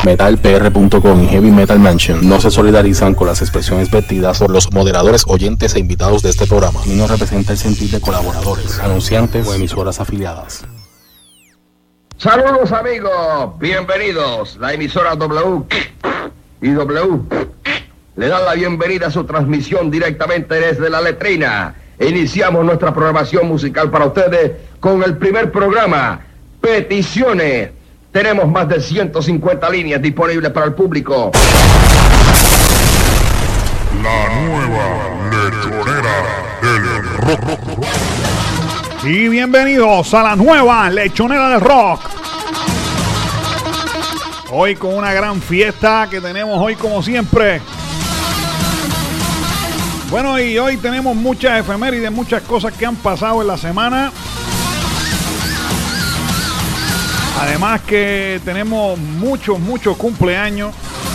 metalpr.com y Heavy Metal Mansion no se solidarizan con las expresiones vertidas por los moderadores, oyentes e invitados de este programa y no representa el sentir de colaboradores, anunciantes o emisoras afiliadas. Saludos amigos, bienvenidos. La emisora W y W le dan la bienvenida a su transmisión directamente desde la letrina. Iniciamos nuestra programación musical para ustedes con el primer programa, Peticiones. Tenemos más de 150 líneas disponibles para el público. La nueva lechonera del rock. Y bienvenidos a la nueva lechonera del rock. Hoy con una gran fiesta que tenemos hoy como siempre. Bueno, y hoy tenemos muchas efemérides, muchas cosas que han pasado en la semana. Además que tenemos muchos cumpleaños.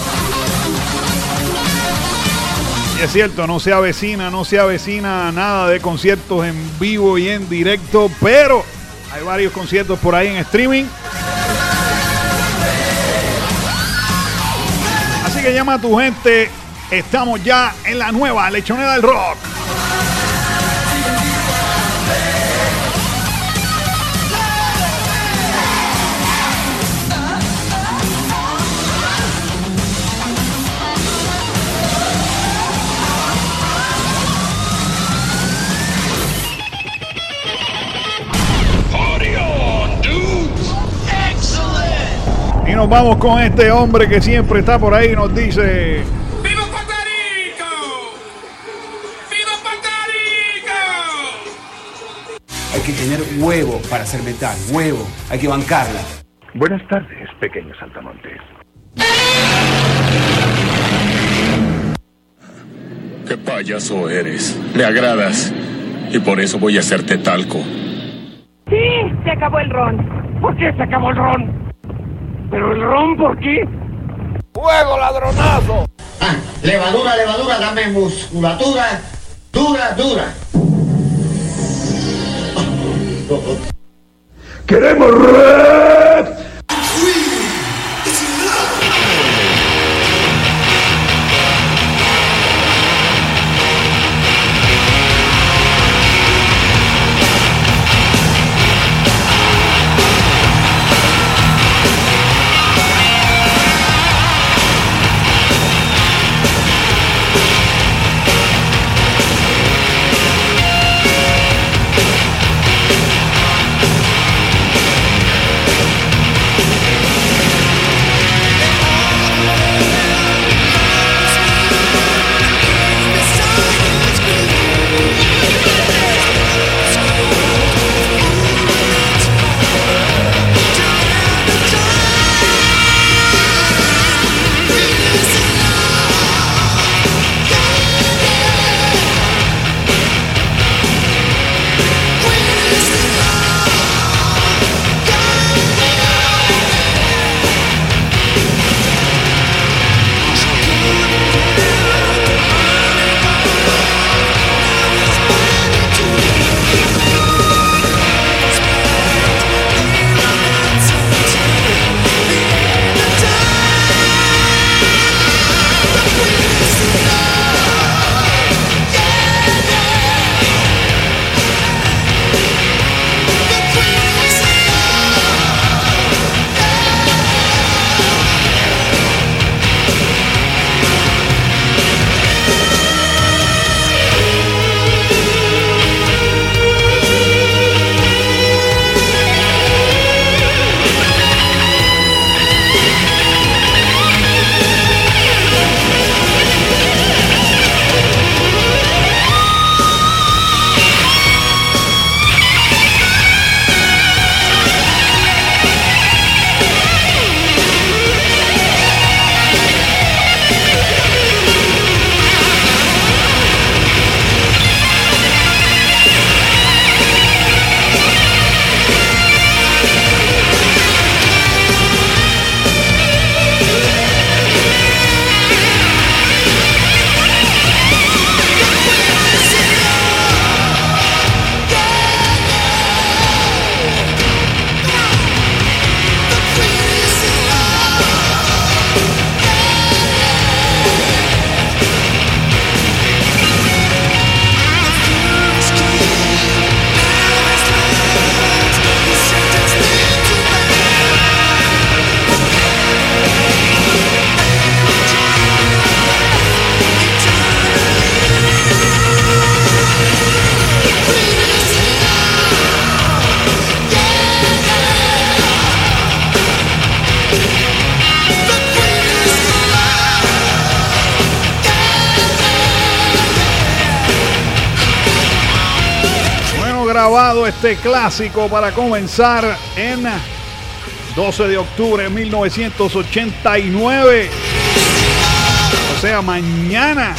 Y es cierto, no se avecina nada de conciertos en vivo y en directo, pero hay varios conciertos por ahí en streaming. Así que llama a tu gente. Estamos ya en la nueva lechonera del rock. Y nos vamos con este hombre que siempre está por ahí y nos dice: ¡Viva Puerto Rico! ¡Viva Puerto Rico! Hay que tener huevo para hacer metal, huevo, hay que bancarla. Buenas tardes, pequeños saltamontes. ¡Qué payaso eres! Me agradas. Y por eso voy a hacerte talco. ¡Sí! Se acabó el ron. ¿Por qué se acabó el ron? ¿Pero el ron por qué? ¡Fuego, ladronazo! Levadura, dame musculatura. Dura. ¡Queremos rap! grabado este clásico para comenzar en 12 de octubre de 1989. O sea, mañana.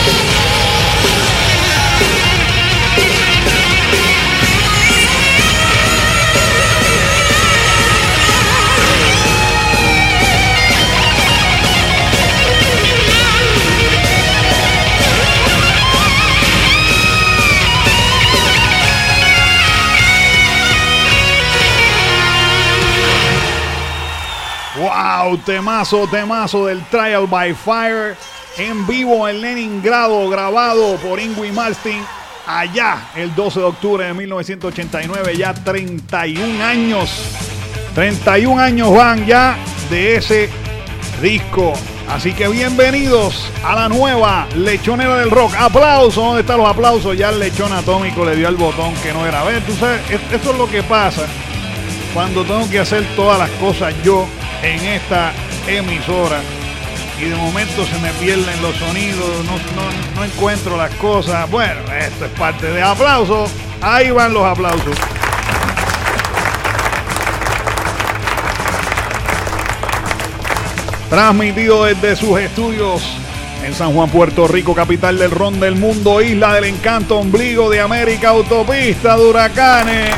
Wow, temazo del Trial by Fire en vivo en Leningrado, grabado por Yngwie Malmsteen allá el 12 de octubre de 1989, ya 31 años. 31 años van ya de ese disco. Así que bienvenidos a la nueva Lechonera del Rock. Aplausos, ¿dónde están los aplausos? Ya el lechón atómico le dio al botón que no era. A ver, tú sabes, esto es lo que pasa cuando tengo que hacer todas las cosas yo en esta emisora y de momento se me pierden los sonidos, no encuentro las cosas. Bueno, esto es parte de aplausos. Ahí van los aplausos. Transmitido desde sus estudios en San Juan, Puerto Rico, capital del ron del mundo, isla del encanto, ombligo de América, autopista de huracanes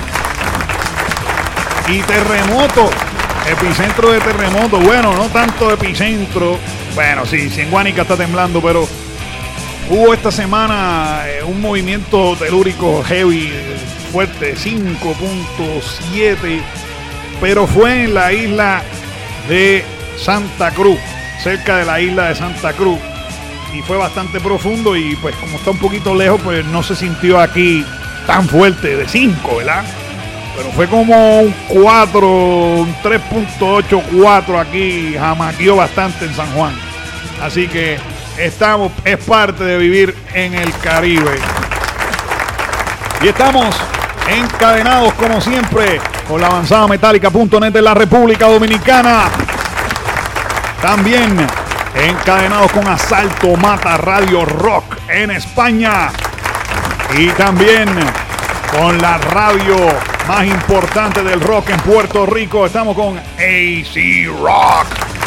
y terremoto. Epicentro de terremoto. Bueno, no tanto epicentro. Bueno, sí, en Guánica está temblando, pero hubo esta semana un movimiento telúrico heavy, fuerte, 5.7, pero fue en la isla de Santa Cruz, cerca de la isla de Santa Cruz, y fue bastante profundo y pues como está un poquito lejos, pues no se sintió aquí tan fuerte de 5, ¿verdad? Pero fue como un 4, un 3.84 aquí, jamaqueó bastante en San Juan. Así que es parte de vivir en el Caribe. Y estamos encadenados como siempre con la avanzada metálica.net de la República Dominicana. También encadenados con Asalto Mata Radio Rock en España. Y también con la radio más importante del rock en Puerto Rico. Estamos con AC Rock.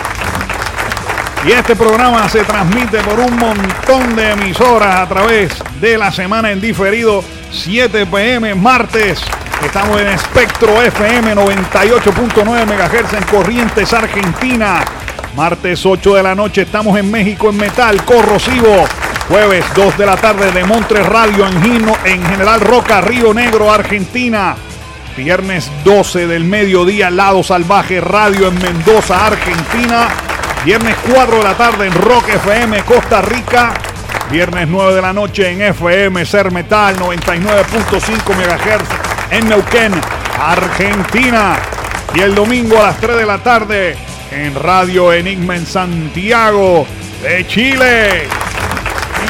Y este programa se transmite por un montón de emisoras a través de la semana en diferido. 7 p.m. martes. Estamos en Espectro FM 98.9 MHz en Corrientes, Argentina. Martes 8 de la noche estamos en México en Metal Corrosivo. Jueves 2 de la tarde de Montres Radio en General Roca, Río Negro, Argentina. Viernes 12 del mediodía, Lado Salvaje Radio en Mendoza, Argentina. Viernes 4 de la tarde en Rock FM, Costa Rica. Viernes 9 de la noche en FM Ser Metal 99.5 MHz en Neuquén, Argentina. Y el domingo a las 3 de la tarde en Radio Enigma en Santiago de Chile. Y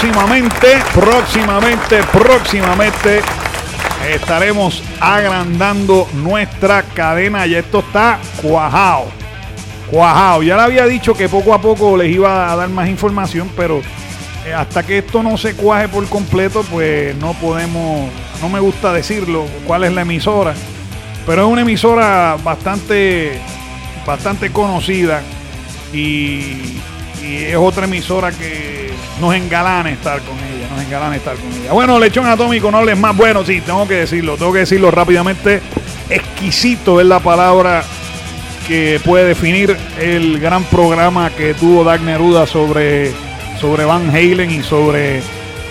próximamente estaremos agrandando nuestra cadena. Ya esto está cuajado. Ya le había dicho que poco a poco les iba a dar más información, pero hasta que esto no se cuaje por completo, pues no me gusta decirlo cuál es la emisora, pero es una emisora bastante conocida y es otra emisora que nos engalana estar con ella. Bueno, Lechón Atómico, no hables más. Bueno, sí, tengo que decirlo rápidamente. Exquisito es la palabra que puede definir el gran programa que tuvo Dag Neruda sobre Van Halen y sobre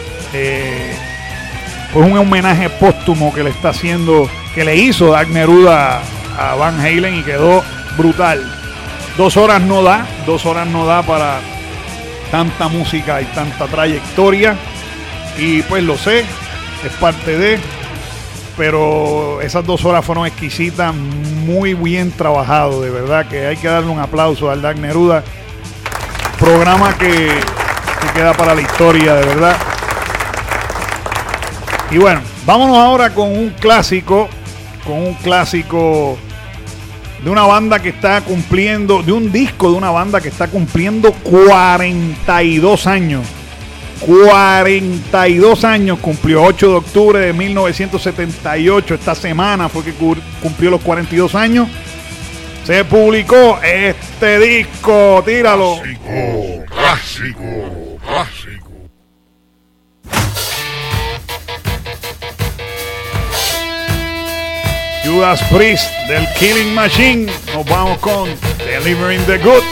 pues un homenaje póstumo que le hizo Dag Neruda a Van Halen y quedó brutal. 2 horas no da para tanta música y tanta trayectoria, y pues lo sé, es parte de, pero esas 2 horas fueron exquisitas, muy bien trabajado, de verdad que hay que darle un aplauso al Dag Neruda. Programa que queda para la historia, de verdad. Y bueno, vámonos ahora con un clásico de una banda que está cumpliendo, de un disco de una banda que está cumpliendo 42 años. 42 años, cumplió 8 de octubre de 1978. Esta semana fue que cumplió los 42 años. Se publicó este disco, tíralo. Clásico. Judas Priest del Killing Machine. Nos vamos con Delivering the Goods.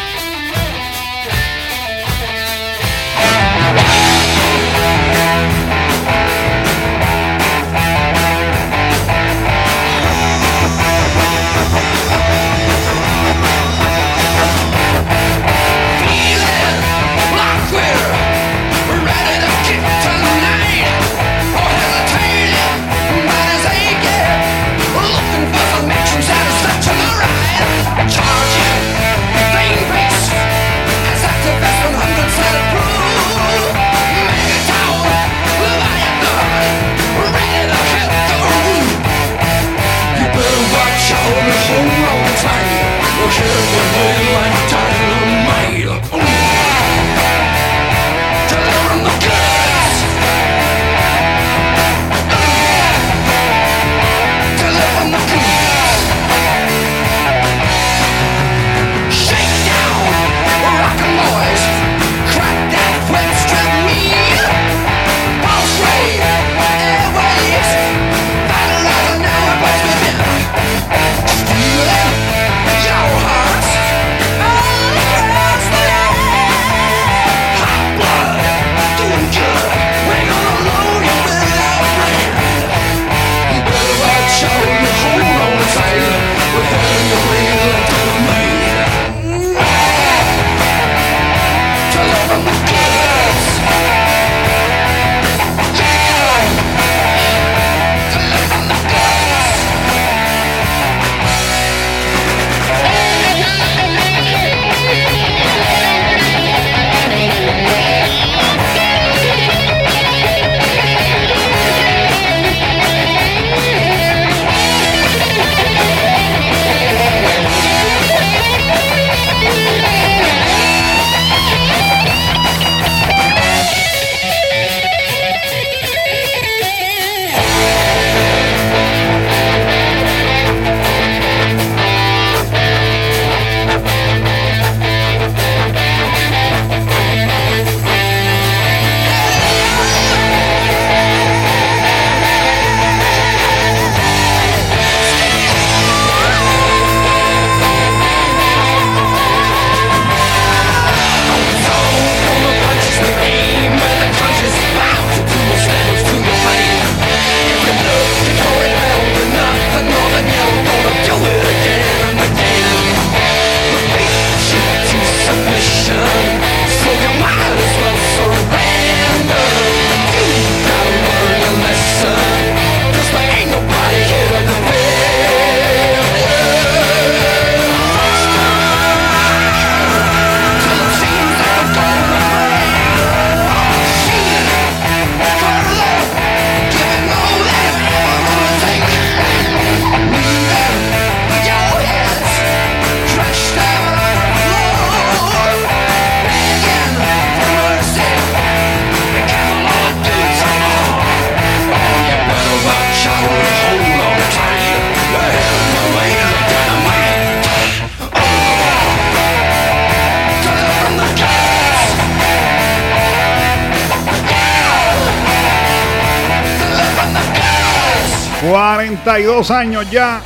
...42 años ya.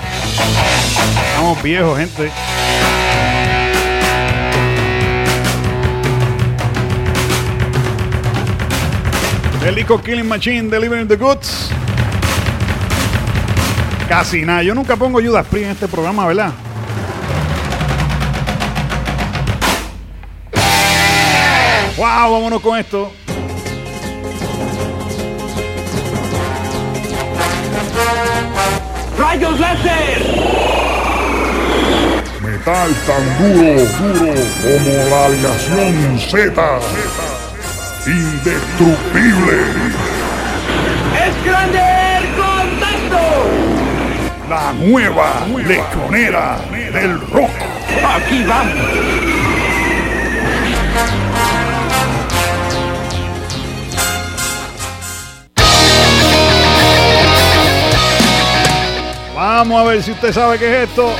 Estamos viejos, gente. El disco Killing Machine, Delivering the Goods. Casi nada. Yo nunca pongo Judas Priest en este programa, ¿verdad? Wow, vámonos con esto. ¡Rayos láser! Metal tan duro como la aleación Z. Indestructible. ¡Es grande el contacto! La nueva lechonera del rock. ¡Aquí vamos! Vamos a ver si usted sabe qué es esto.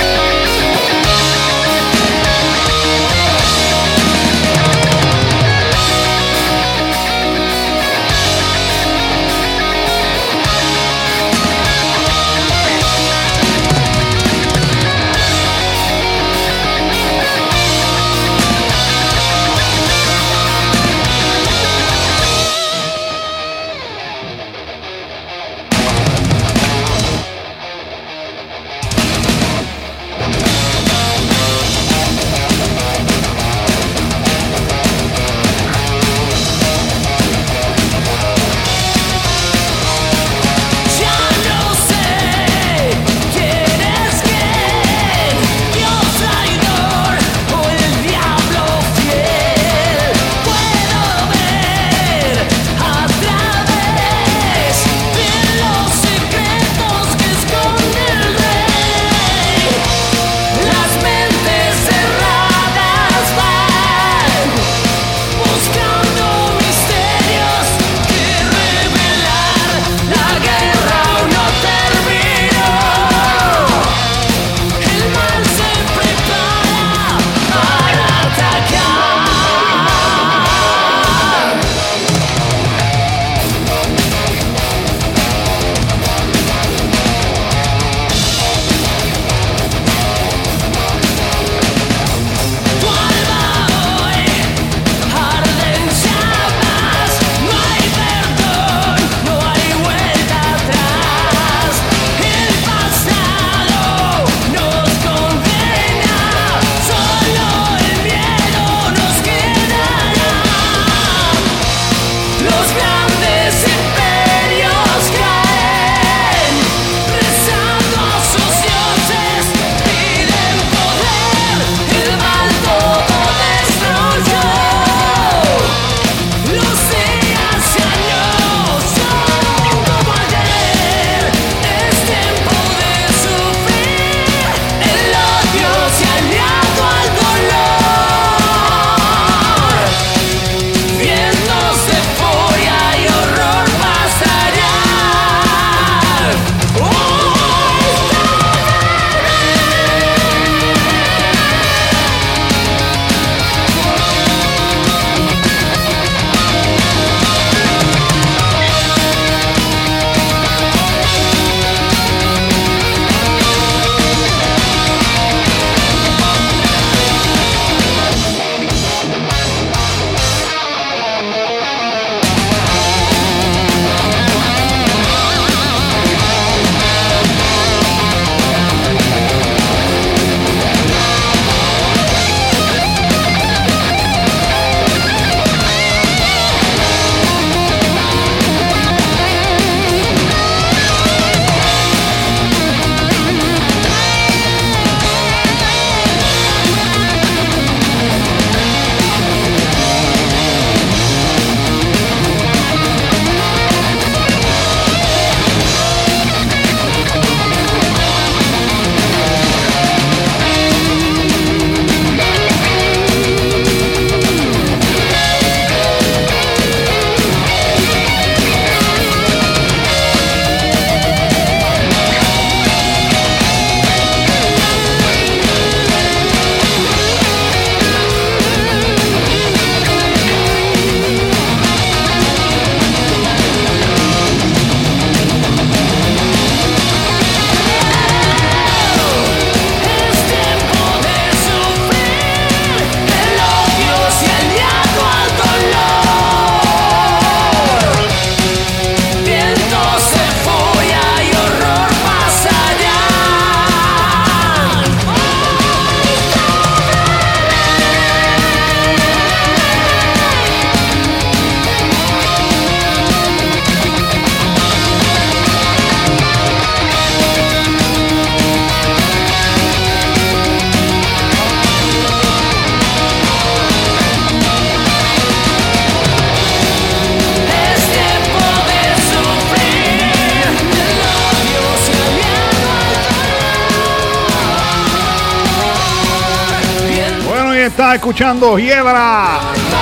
Está escuchando Hiedra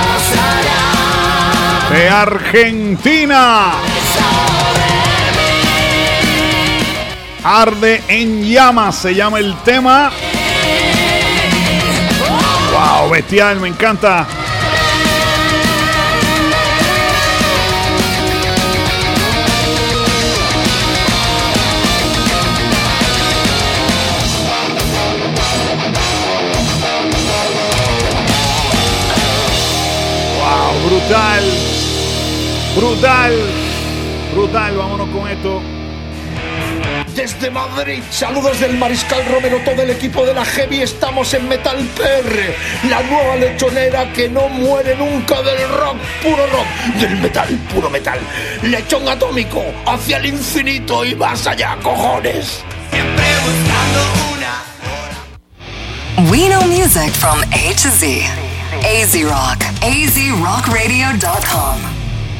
de Argentina. Arde en llamas se llama el tema. Wow, bestial, me encanta. Wow, brutal. Brutal. Brutal, vámonos con esto. Desde Madrid, saludos del Mariscal Romero, todo el equipo de la Heavy, estamos en Metal PR, la nueva lechonera que no muere nunca del rock, puro rock, del metal, puro metal. Lechón atómico, hacia el infinito y más allá, cojones. Siempre buscando una. We know music from A to Z. AZ Rock, azrockradio.com.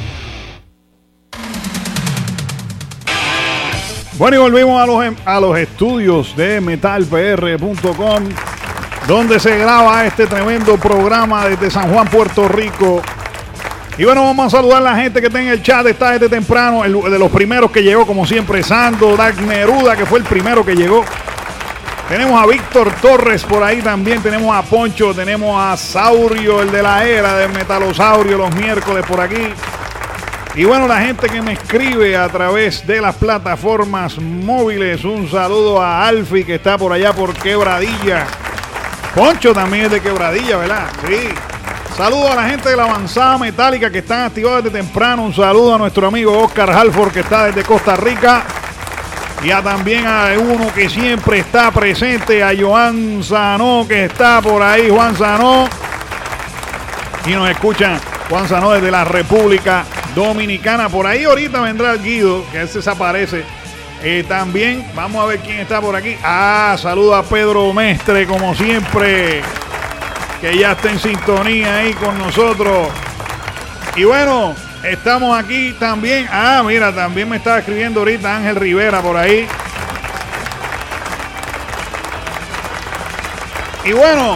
Bueno, y volvimos a los estudios de metalpr.com, donde se graba este tremendo programa desde San Juan, Puerto Rico. Y bueno, vamos a saludar a la gente que está en el chat, está desde temprano, el de los primeros que llegó, como siempre, Sando, Dark Neruda, que fue el primero que llegó. Tenemos a Víctor Torres por ahí también, tenemos a Poncho, tenemos a Saurio, el de la era de Metalosaurio, los miércoles por aquí. Y bueno, la gente que me escribe a través de las plataformas móviles, un saludo a Alfie que está por allá por Quebradilla. Poncho también es de Quebradilla, ¿verdad? Sí. Saludo a la gente de la avanzada metálica que están activados desde temprano. Un saludo a nuestro amigo Oscar Halford que está desde Costa Rica. Y también a uno que siempre está presente, a Joan Sanó que está por ahí, Juan Sanó. Y nos escuchan Juan Sanó desde la República Dominicana. Por ahí ahorita vendrá el Guido, que él se desaparece. También vamos a ver quién está por aquí. Saludo a Pedro Mestre, como siempre, que ya está en sintonía ahí con nosotros. Y bueno, estamos aquí también. Mira, también me estaba escribiendo ahorita Ángel Rivera por ahí. Y bueno,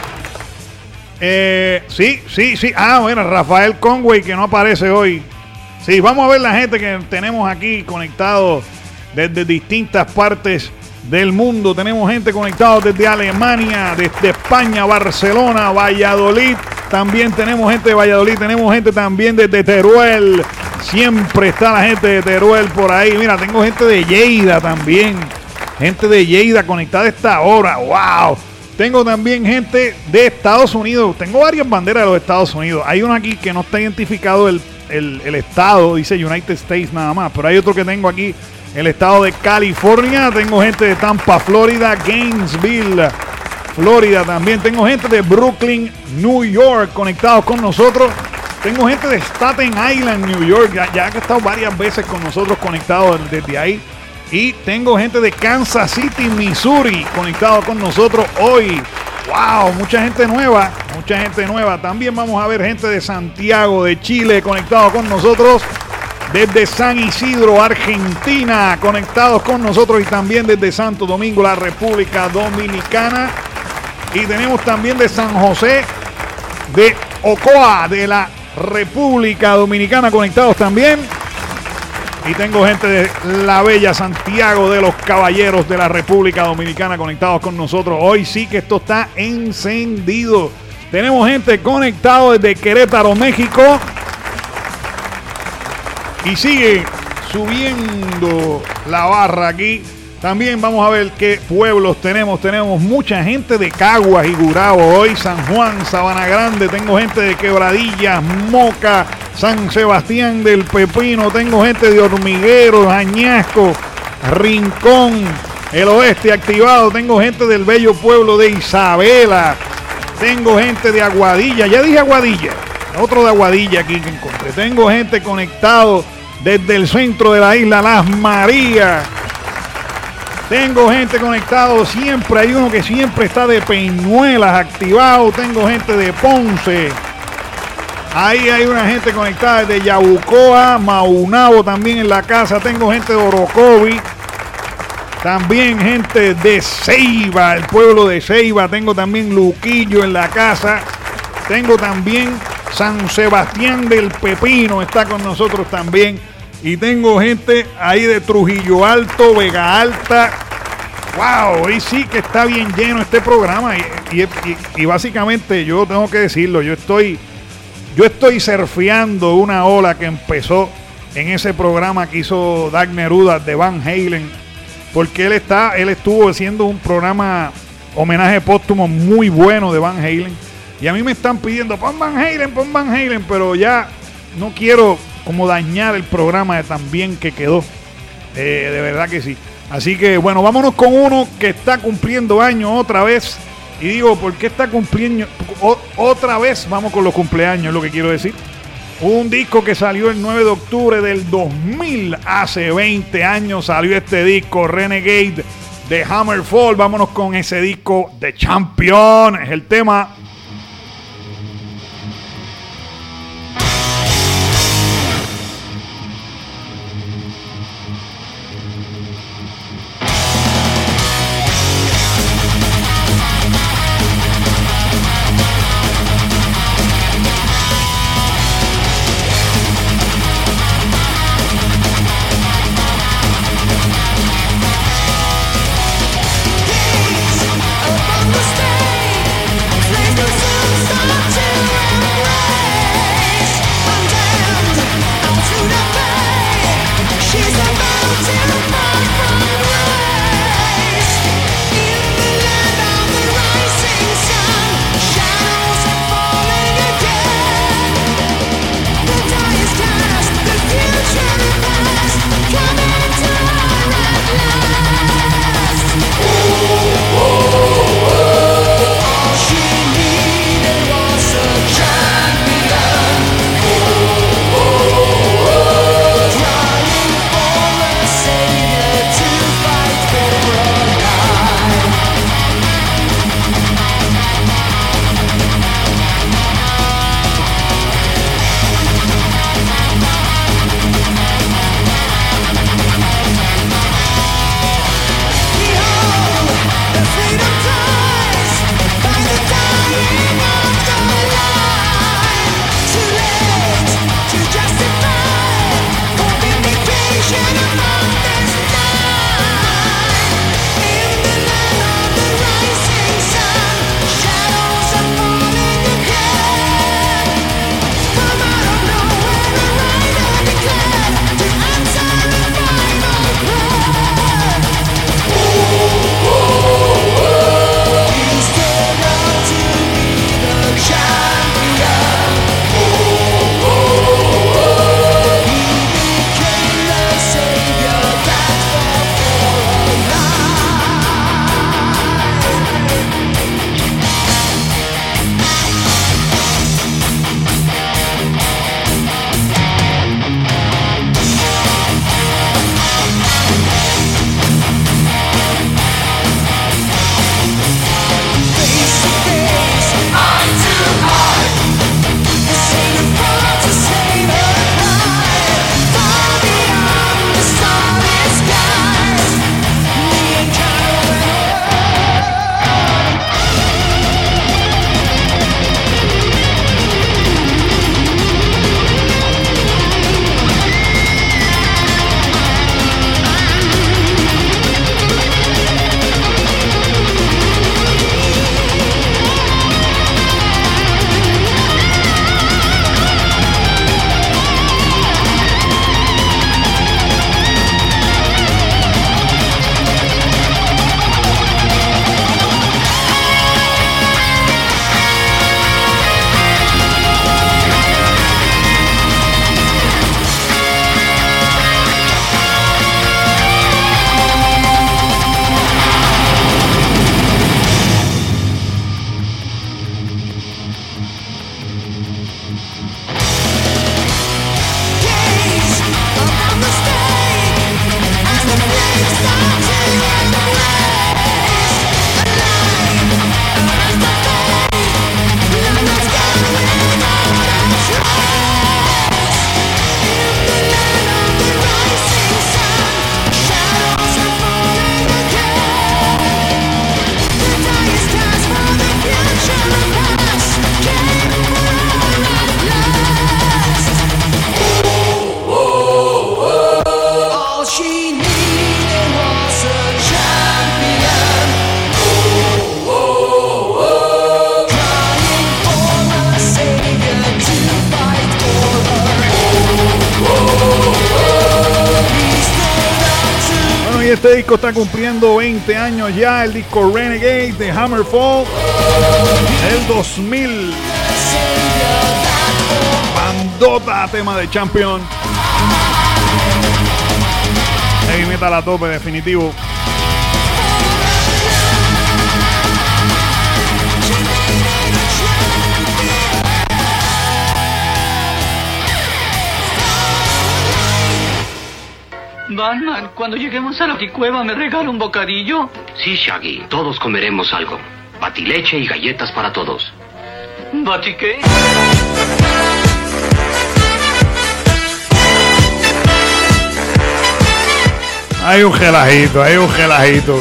sí. Bueno, Rafael Conway, que no aparece hoy. Sí, vamos a ver la gente que tenemos aquí conectados desde distintas partes del mundo. Tenemos gente conectada desde Alemania, desde España, Barcelona, Valladolid. También tenemos gente de Valladolid, tenemos gente también desde Teruel. Siempre está la gente de Teruel por ahí. Mira, tengo gente de Lleida también. Gente de Lleida conectada a esta hora. ¡Wow! Tengo también gente de Estados Unidos. Tengo varias banderas de los Estados Unidos. Hay una aquí que no está identificado el estado. Dice United States nada más. Pero hay otro que tengo aquí. El estado de California. Tengo gente de Tampa, Florida. Gainesville, Florida también. Tengo gente de Brooklyn, New York conectados con nosotros. Tengo gente de Staten Island, New York. Ya ha estado varias veces con nosotros conectados desde ahí. Y tengo gente de Kansas City, Missouri, conectado con nosotros hoy. ¡Wow! Mucha gente nueva. También vamos a ver gente de Santiago, de Chile, conectado con nosotros. Desde San Isidro, Argentina, conectados con nosotros. Y también desde Santo Domingo, la República Dominicana. Y tenemos también de San José, de Ocoa, de la República Dominicana, conectados también. Y tengo gente de la bella Santiago de los Caballeros de la República Dominicana conectados con nosotros. Hoy sí que esto está encendido. Tenemos gente conectado desde Querétaro, México. Y sigue subiendo la barra aquí. También vamos a ver qué pueblos tenemos. Tenemos mucha gente de Caguas y Gurabo hoy. San Juan, Sabana Grande. Tengo gente de Quebradillas, Moca, San Sebastián del Pepino. Tengo gente de Hormigueros, Añasco, Rincón, el Oeste activado. Tengo gente del bello pueblo de Isabela. Tengo gente de Aguadilla. Ya dije Aguadilla. Otro de Aguadilla aquí que encontré. Tengo gente conectado desde el centro de la isla Las Marías. Tengo gente conectado siempre. Hay uno que siempre está de Peñuelas activado. Tengo gente de Ponce. Ahí hay una gente conectada desde Yabucoa, Maunabo también en la casa. Tengo gente de Orocovi. También gente de Ceiba, el pueblo de Ceiba. Tengo también Luquillo en la casa. Tengo también San Sebastián del Pepino. Está con nosotros también. Y tengo gente ahí de Trujillo Alto, Vega Alta. ¡Wow! Hoy sí que está bien lleno este programa. Y básicamente yo tengo que decirlo, yo estoy surfeando una ola que empezó en ese programa que hizo Dag Neruda de Van Halen. Porque él estuvo haciendo un programa homenaje póstumo muy bueno de Van Halen. Y a mí me están pidiendo, pon Van Halen, pero ya no quiero como dañar el programa de tan bien que quedó. De verdad que sí. Así que bueno, vámonos con uno que está cumpliendo años otra vez. Y digo, ¿por qué está cumpliendo otra vez? Vamos con los cumpleaños, es lo que quiero decir. Un disco que salió el 9 de octubre del 2000, hace 20 años salió este disco, Renegade de Hammerfall. Vámonos con ese disco de Champion, es el tema. Stay, place este disco está cumpliendo 20 años ya, el disco Renegade de Hammerfall del 2000. Bandota, tema de Champion. Heavy metal a tope, definitivo. Batman, cuando lleguemos a la cueva, ¿me regala un bocadillo? Sí, Shaggy, todos comeremos algo. Batileche y galletas para todos. ¿Bati qué? Hay un gelajito, hay un gelajito.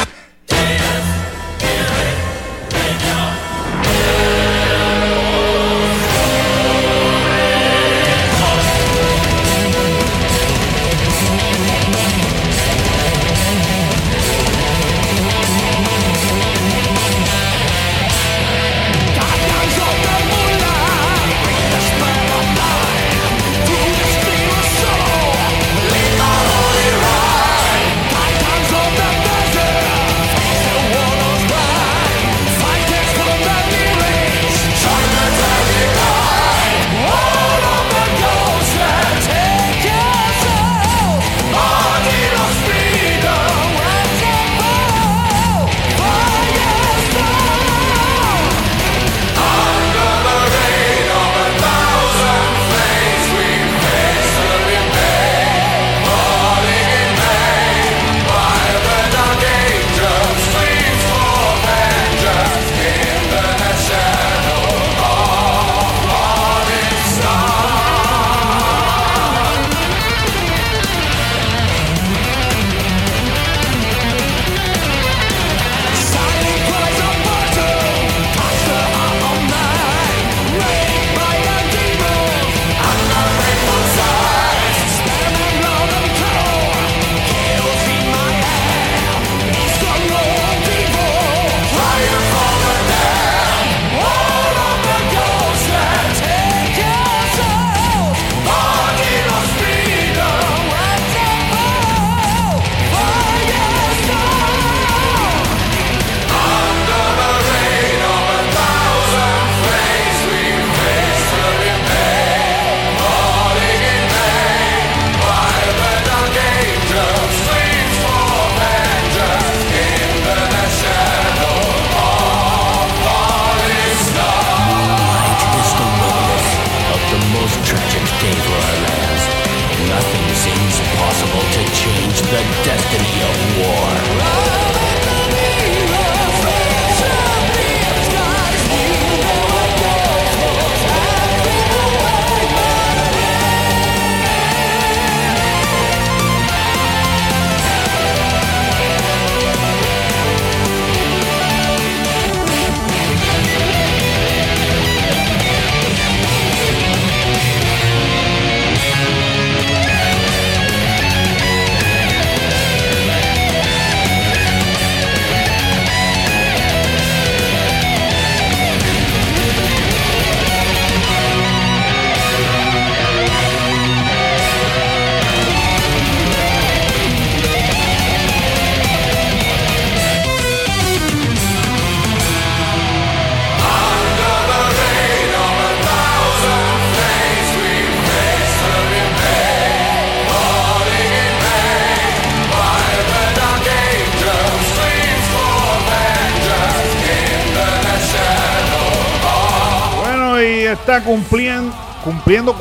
Está cumpliendo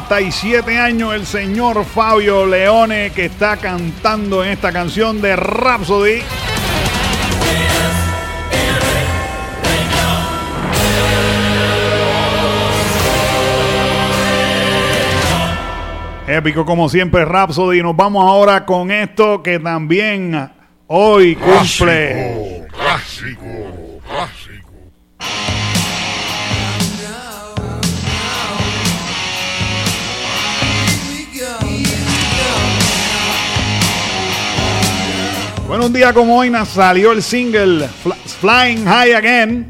47 años el señor Fabio Leone, que está cantando en esta canción de Rhapsody. Épico como siempre Rhapsody. Nos vamos ahora con esto que también hoy cumple. Clásico. Bueno, un día como hoy salió el single Flying High Again.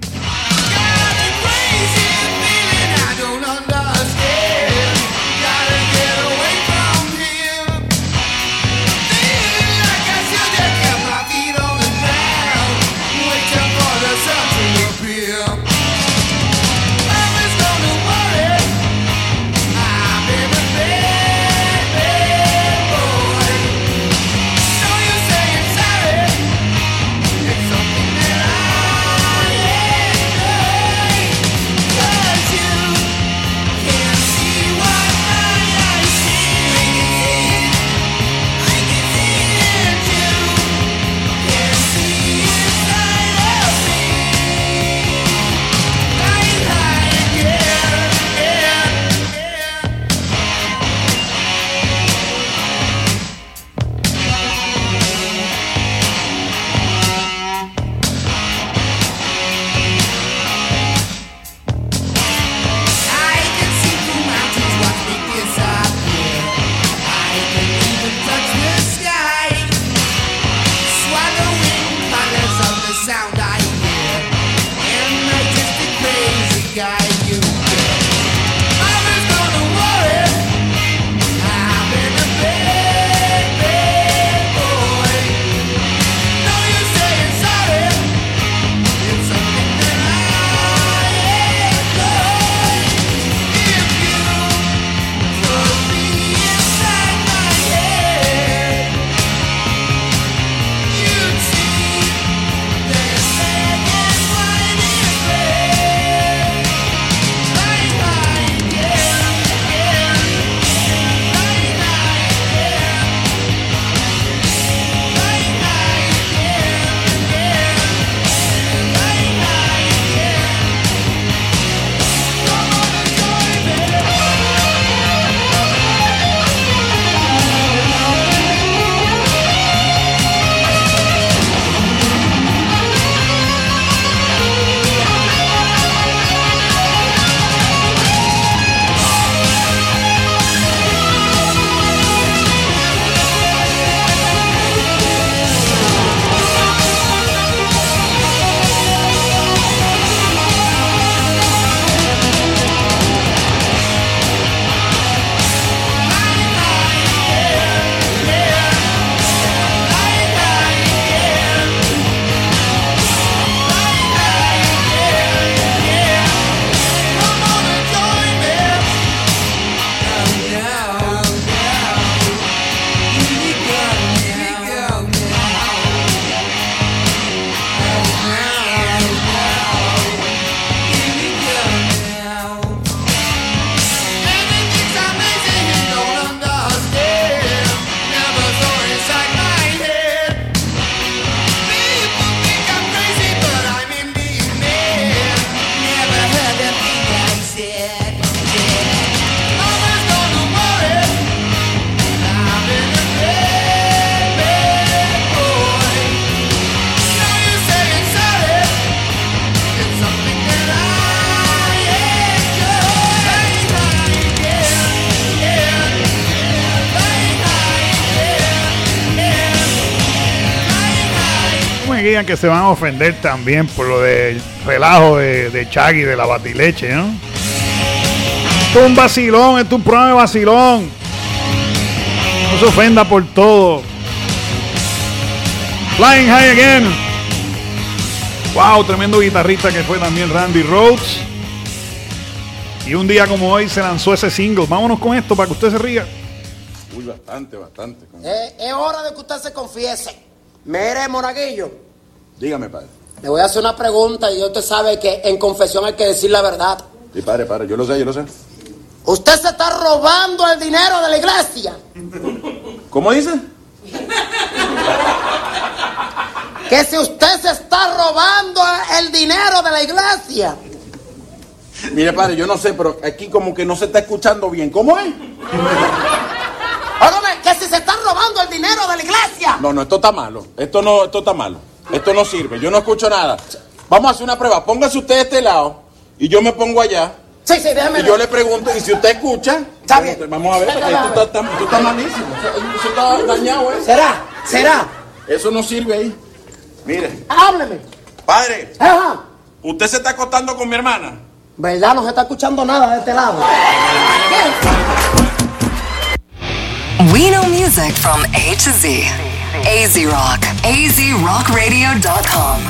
digan que se van a ofender también por lo del relajo de Chagui, de la batileche, ¿no? Esto es un vacilón, esto es un programa de vacilón. No se ofenda por todo. Flying High Again. Wow, tremendo guitarrista que fue también Randy Rhoads. Y un día como hoy se lanzó ese single. Vámonos con esto para que usted se ría. Uy, bastante. Es hora de que usted se confiese. Mire, Monaguillo. Dígame, padre. Le voy a hacer una pregunta y usted sabe que en confesión hay que decir la verdad. Sí, padre, yo lo sé. Usted se está robando el dinero de la iglesia. ¿Cómo dice? Que si usted se está robando el dinero de la iglesia. Mire, padre, yo no sé, pero aquí como que no se está escuchando bien. ¿Cómo es? Óigame, que si se está robando el dinero de la iglesia. No, esto está malo. Esto está malo. Esto no sirve. Yo no escucho nada. Vamos a hacer una prueba. Póngase usted de este lado y yo me pongo allá. Sí, déjame. Y yo le pregunto, y si usted escucha, está bien. Vamos a ver, esto está malísimo. Eso está dañado, ¿eh? ¿Será? Eso no sirve ahí. Mire. Hábleme. Padre. Ajá. ¿Usted se está acostando con mi hermana? ¿Verdad? No se está escuchando nada de este lado. We know music from A to Z. AZ Rock. AZRockRadio.com.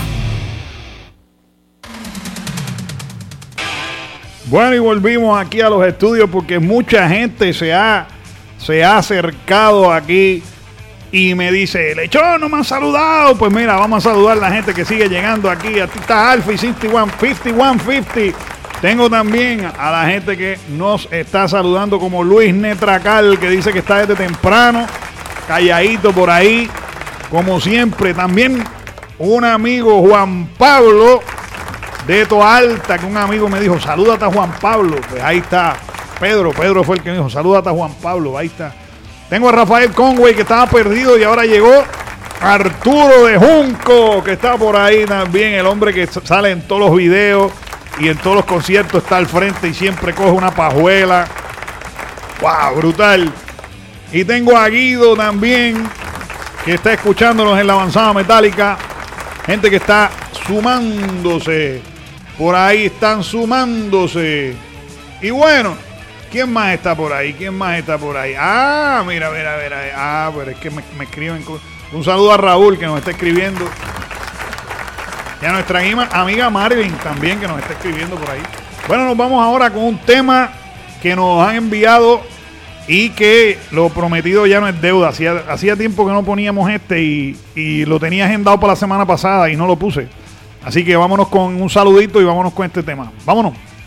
Bueno, y volvimos aquí a los estudios porque mucha gente se ha acercado aquí y me dice, Lechón, no me han saludado. Pues mira, vamos a saludar a la gente que sigue llegando aquí. Aquí está Alfie 5150. Tengo también a la gente que nos está saludando, como Luis Netracal, que dice que está desde temprano, calladito por ahí, como siempre. También un amigo, Juan Pablo, de Toalta, que un amigo me dijo, salúdate a Juan Pablo. Pues ahí está Pedro fue el que me dijo, salúdate a Juan Pablo, ahí está. Tengo a Rafael Conway, que estaba perdido y ahora llegó. Arturo de Junco, que está por ahí también, el hombre que sale en todos los videos y en todos los conciertos, está al frente y siempre coge una pajuela. ¡Wow! Brutal. Y tengo a Guido también, que está escuchándonos en la avanzada metálica. Gente que está sumándose. Por ahí están sumándose. Y bueno, ¿quién más está por ahí? Ah, mira. Ah, pero es que me escriben. Un saludo a Raúl, que nos está escribiendo. Y a nuestra amiga Marilyn también, que nos está escribiendo por ahí. Bueno, nos vamos ahora con un tema que nos han enviado y que lo prometido ya no es deuda. Hacía tiempo que no poníamos y lo tenía agendado para la semana pasada y no lo puse. Así que vámonos con un saludito y vámonos con este tema. Vámonos.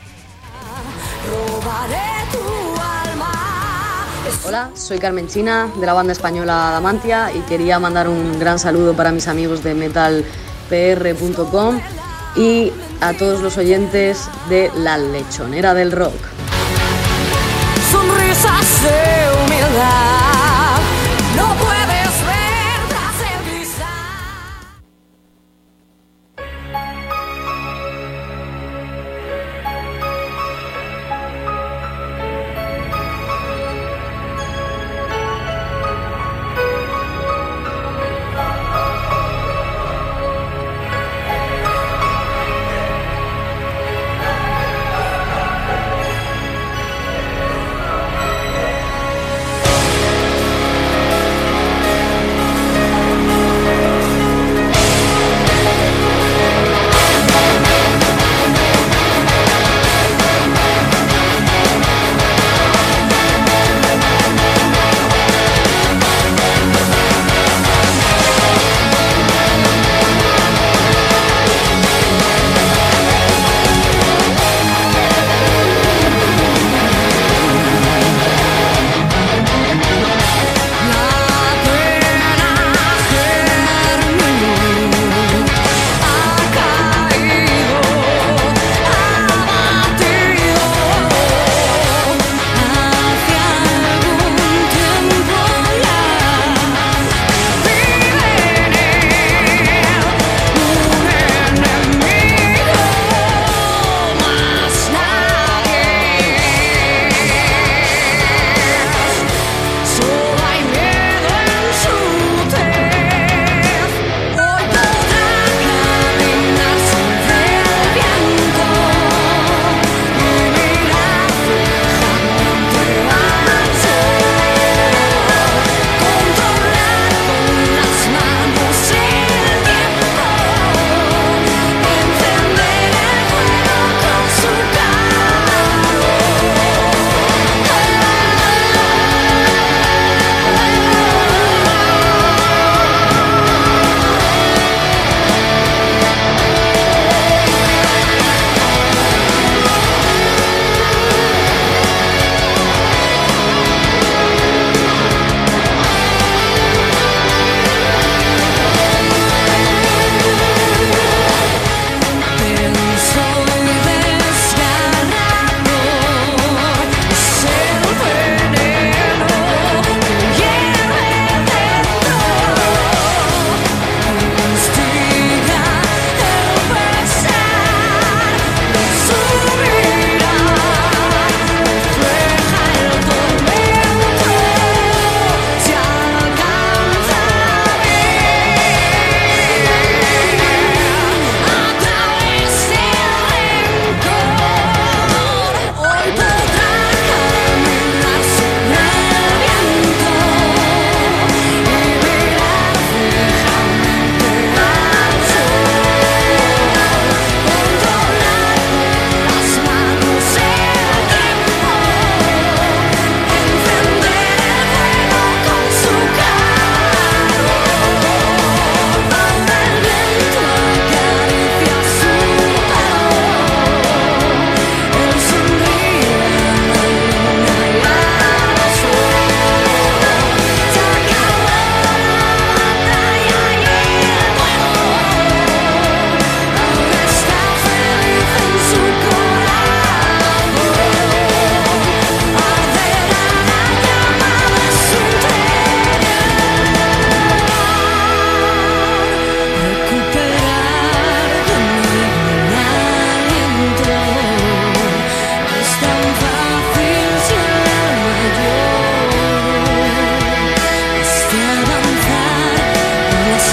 Hola, soy Carmen China, de la banda española Adamantia, y quería mandar un gran saludo para mis amigos de metalpr.com y a todos los oyentes de La Lechonera del Rock. Sonrisas de humildad, no puedes ver tras el cristal.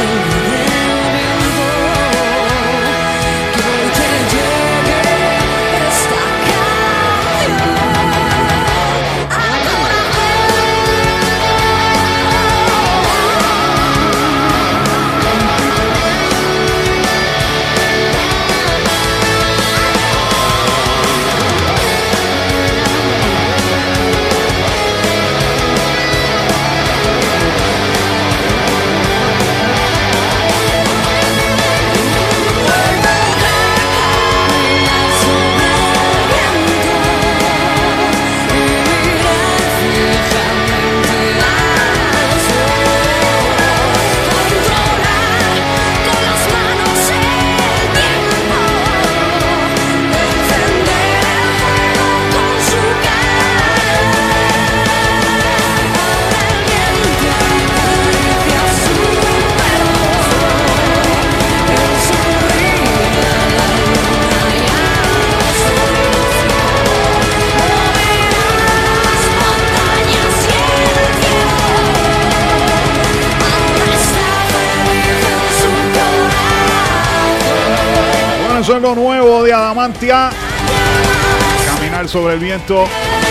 Eso es lo nuevo de Adamantia. Caminar sobre el viento.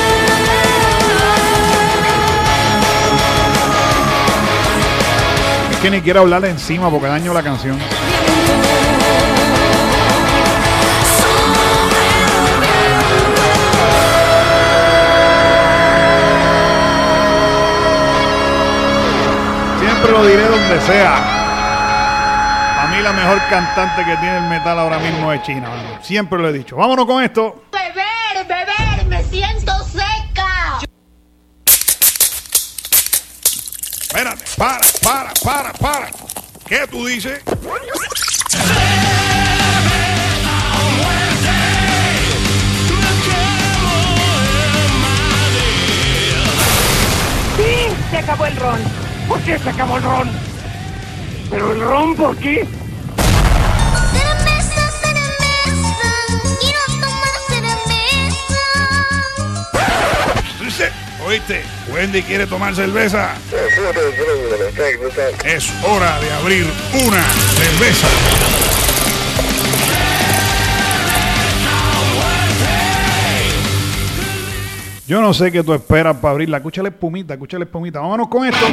Es que ni quiero hablarle encima porque daño la canción. Siempre lo diré donde sea. A mí la mejor cantante que tiene el metal ahora mismo es China. Siempre lo he dicho. Vámonos con esto. Beber, me siento seca. Espérate, para. ¿Qué tú dices? Sí, se acabó el ron. ¿Por qué se acabó el ron? ¿Pero el ron por qué? ¿Oíste? Wendy quiere tomar cerveza. Es hora de abrir una cerveza. Yo no sé qué tú esperas para abrirla. Escúchale espumita. Vámonos con esto.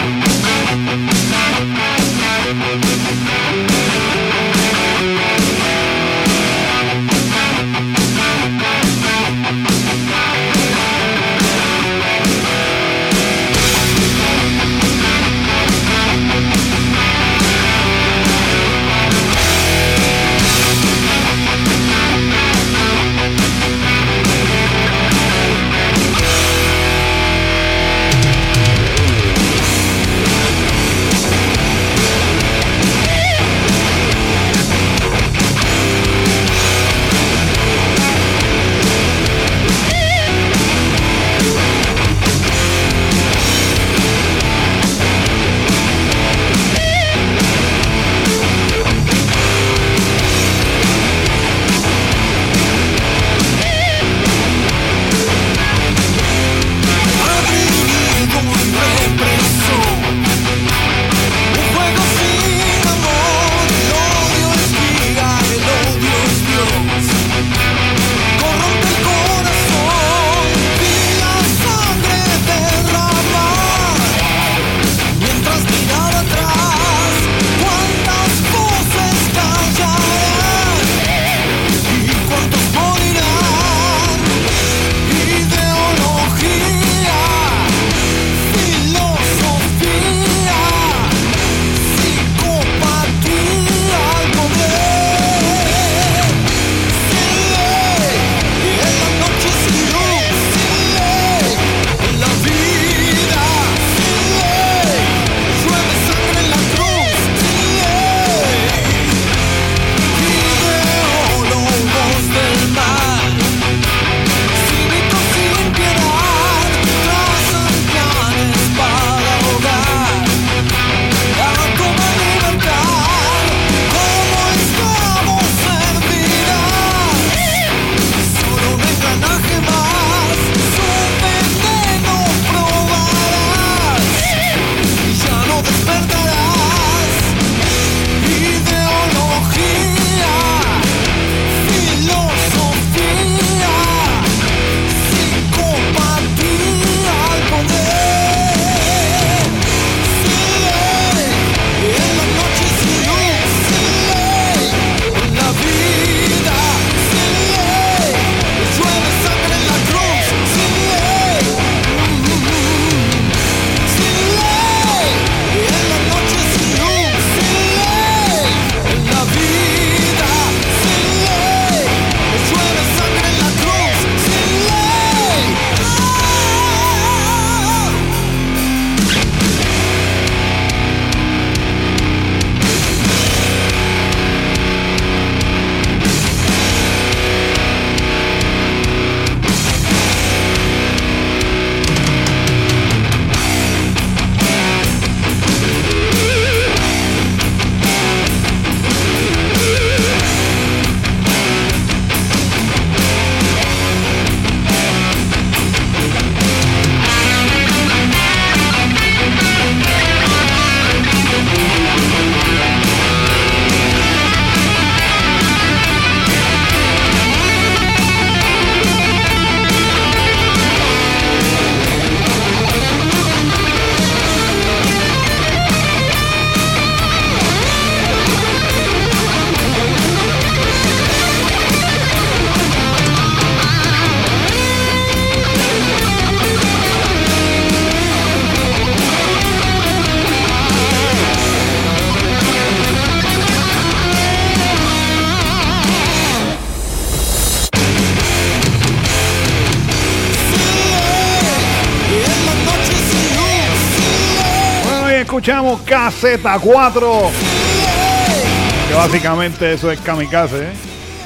escuchamos KZ4, que básicamente eso es Kamikaze, ¿eh?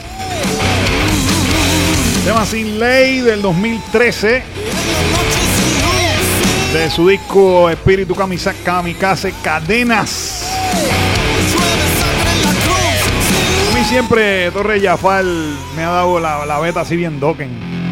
Tema Sin Ley del 2013, de su disco Espíritu Kamikaze Cadenas. A mí siempre Torres Jafar me ha dado la beta así bien Dokken.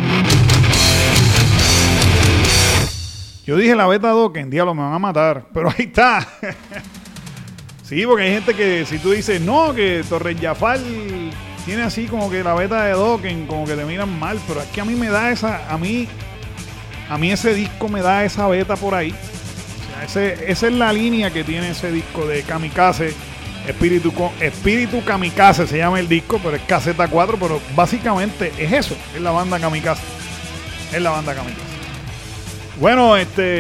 Yo dije la beta Dokken, diablo, me van a matar, pero ahí está. Sí, porque hay gente que si tú dices no, que Torres Jafar tiene así como que la beta de Dokken, como que te miran mal, pero es que a mí me da esa, a mí ese disco me da esa beta por ahí. O sea, esa es la línea que tiene ese disco de Kamikaze, Espíritu Kamikaze se llama el disco, pero es KZ4, pero básicamente es eso, es la banda Kamikaze. Es la banda Kamikaze. Bueno,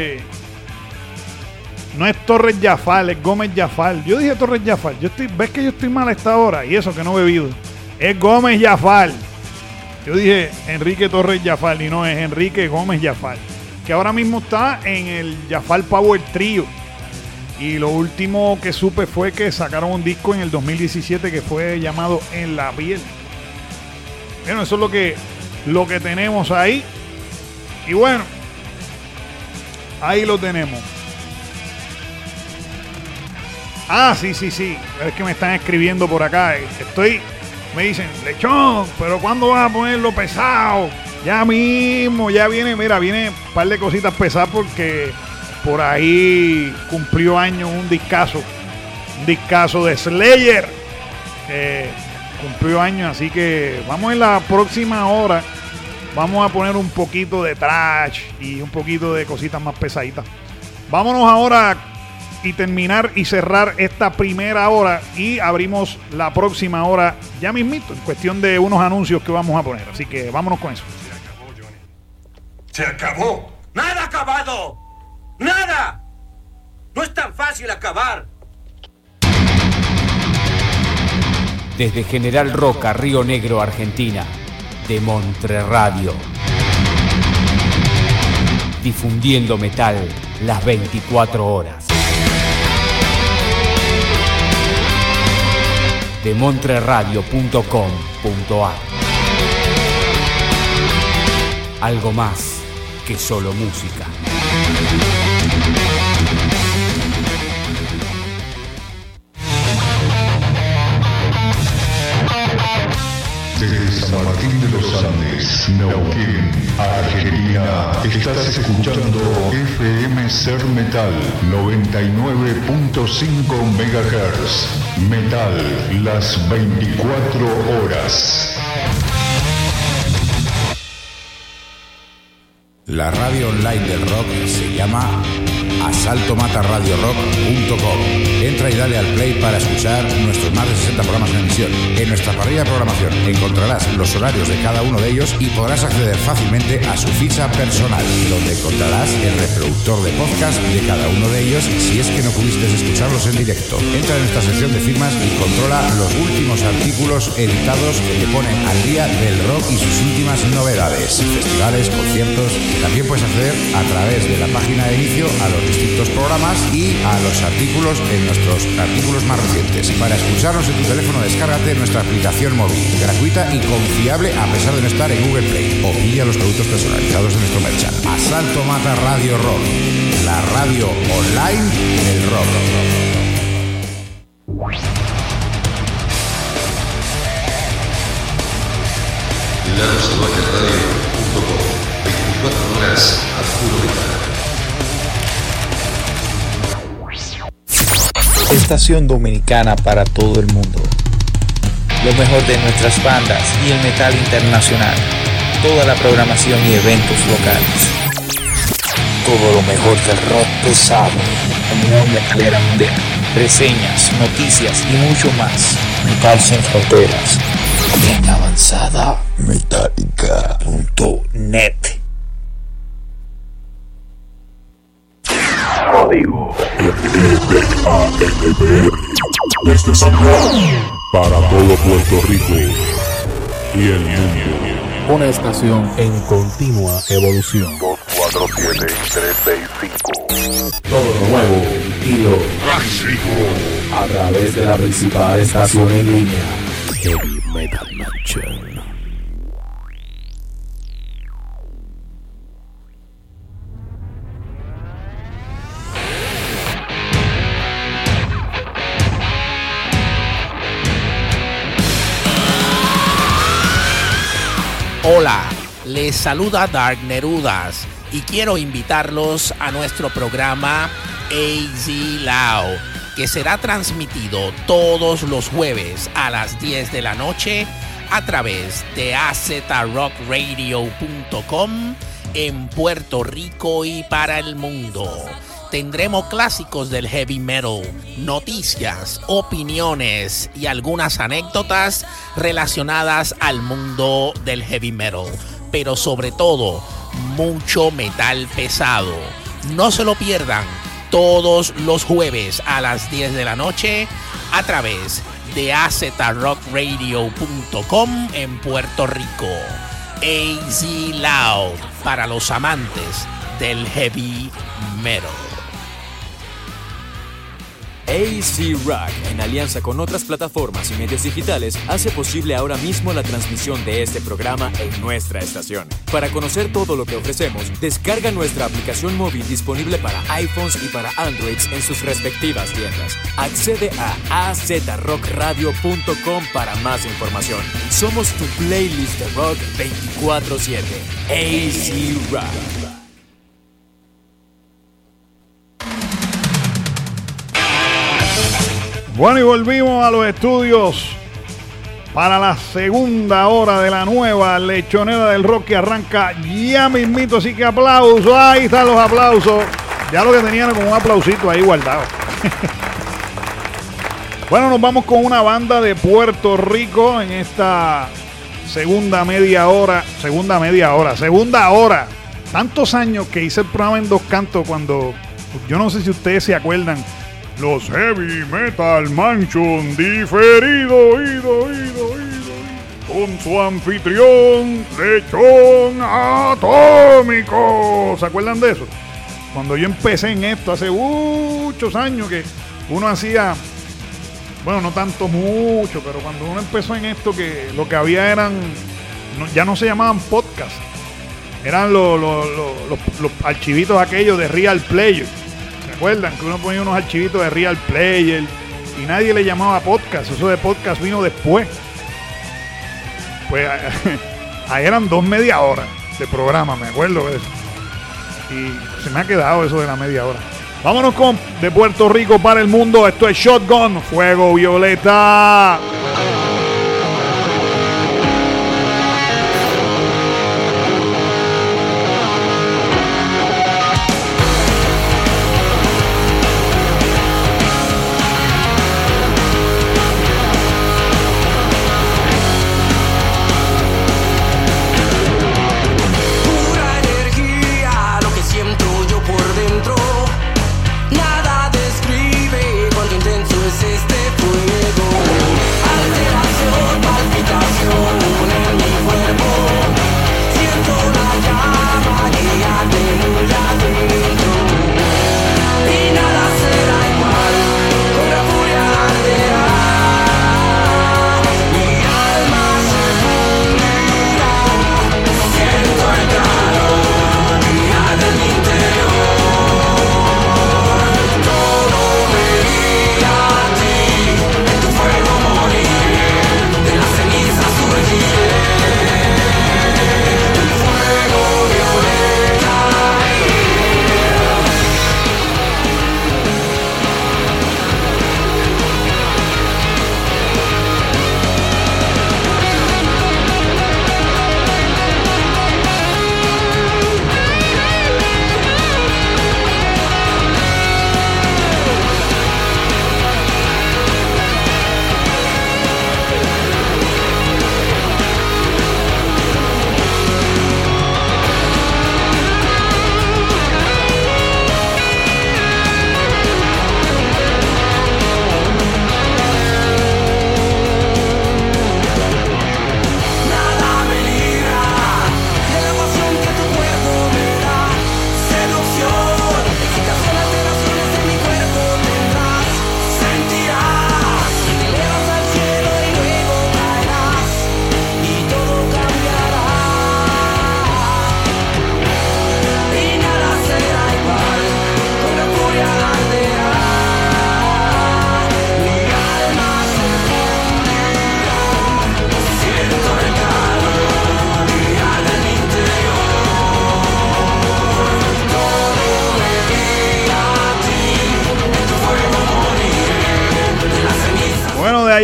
no es Torres Jafar, es Gómez Jafar. Yo dije Torres Jafar. ¿Ves que yo estoy mal a esta hora? Y eso que no he bebido. Es Gómez Jafar. Yo dije Enrique Torres Jafar y no, es Enrique Gómez Jafar, que ahora mismo está en el Jafar Power Trio. Y lo último que supe fue que sacaron un disco en el 2017 que fue llamado En la Piel. Bueno, eso es lo que tenemos ahí. Y bueno, ahí lo tenemos. Ah, sí. Es que me están escribiendo por acá. Me dicen, Lechón, pero ¿cuándo vas a ponerlo pesado? Ya mismo, ya viene un par de cositas pesadas porque por ahí cumplió años un discazo de Slayer. Cumplió años, así que vamos en la próxima hora. Vamos a poner un poquito de trash y un poquito de cositas más pesaditas. Vámonos ahora y terminar y cerrar esta primera hora y abrimos la próxima hora ya mismito, en cuestión de unos anuncios que vamos a poner. Así que vámonos con eso. Se acabó, Johnny. Se acabó. ¡Nada acabado! ¡Nada! No es tan fácil acabar. Desde General Roca, Río Negro, Argentina, de Montre Radio. Difundiendo metal las 24 horas. De montreradio.com.ar. Algo más que solo música. Desde San Martín de los Andes, Neuquén, Argentina, estás escuchando FM Ser Metal 99.5 MHz. Metal las 24 horas. La radio online del rock se llama asaltomatarradiorock.com. Entra y dale al play para escuchar nuestros más de 60 programas en emisión. En nuestra parrilla de programación encontrarás los horarios de cada uno de ellos y podrás acceder fácilmente a su ficha personal, donde encontrarás el reproductor de podcast de cada uno de ellos si es que no pudiste escucharlos en directo. Entra en nuestra sección de firmas y controla los últimos artículos editados que te ponen al día del rock y sus últimas novedades, festivales, conciertos. También puedes acceder a través de la página de inicio a los distintos programas y a los artículos en nuestros artículos más recientes. Para escucharnos en tu teléfono, descárgate nuestra aplicación móvil, gratuita y confiable a pesar de no estar en Google Play. O pilla los productos personalizados de nuestro merchan. Asalto Mata Radio Rock, la radio online del rock. LaRosalvallaRadio.com 24 horas a puro metal. Estación dominicana para todo el mundo. Lo mejor de nuestras bandas y el metal internacional. Toda la programación y eventos locales. Todo lo mejor del rock pesado. Unión Metalera Mundial. Reseñas, noticias y mucho más. Metal sin fronteras. En avanzada metallica.net. Código LPALP desde San Juan para todo Puerto Rico y el mundo. Una estación en continua evolución. 247-365. Todo lo nuevo y lo clásico a través de la principal estación en línea, Heavy Metal Mansion. Hola, les saluda Dark Nerudas y quiero invitarlos a nuestro programa AZ Loud, que será transmitido todos los jueves a las 10 de la noche a través de azrockradio.com en Puerto Rico y para el mundo. Tendremos clásicos del heavy metal, noticias, opiniones y algunas anécdotas relacionadas al mundo del heavy metal, pero sobre todo mucho metal pesado. No se lo pierdan todos los jueves a las 10 de la noche a través de azrockradio.com en Puerto Rico. AZ Loud para los amantes del heavy metal. AZ Rock, en alianza con otras plataformas y medios digitales, hace posible ahora mismo la transmisión de este programa en nuestra estación. Para conocer todo lo que ofrecemos, descarga nuestra aplicación móvil disponible para iPhones y para Androids en sus respectivas tiendas. Accede a azrockradio.com para más información. Somos tu playlist de rock 24/7. AZ Rock. Bueno, y volvimos a los estudios para la segunda hora de la nueva lechonera del rock que arranca ya mismito, así que aplausos, ahí están los aplausos. Ya lo que tenían como un aplausito ahí guardado. Bueno, nos vamos con una banda de Puerto Rico en esta segunda hora. Tantos años que hice el programa en dos cantos cuando, yo no sé si ustedes se acuerdan, los Heavy Metal Mansion diferido, con su anfitrión Lechón Atómico. ¿Se acuerdan de eso? Cuando yo empecé en esto hace muchos años, que uno hacía, bueno, no tanto mucho, pero cuando uno empezó en esto, que lo que había eran, ya no se llamaban podcasts, eran los archivitos aquellos de Real Player. ¿Recuerdan que uno ponía unos archivitos de Real Player y nadie le llamaba podcast? Eso de podcast vino después. Pues ahí eran 2 media hora de programa, me acuerdo de eso. Y se me ha quedado eso de la media hora. Vámonos con de Puerto Rico para el mundo. Esto es Shotgun, Fuego Violeta. Nada describe cuánto intenso es este fuego.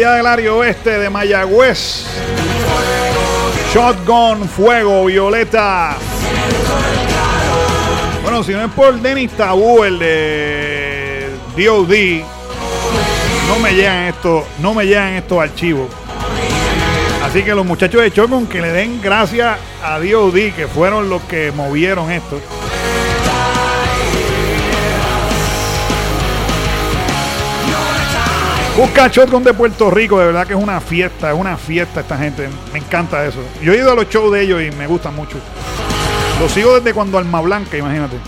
allá del área oeste de Mayagüez. Shotgun, Fuego, Violeta. Bueno, si no es por Dennis Tabú, el de D.O.D., no me llegan estos archivos. Así que los muchachos de Shotgun, que le den gracias a D.O.D., que fueron los que movieron esto. Busca Shotgun de Puerto Rico, de verdad que es una fiesta esta gente, me encanta eso. Yo he ido a los shows de ellos y me gustan mucho. Los sigo desde cuando Alma Blanca, imagínate.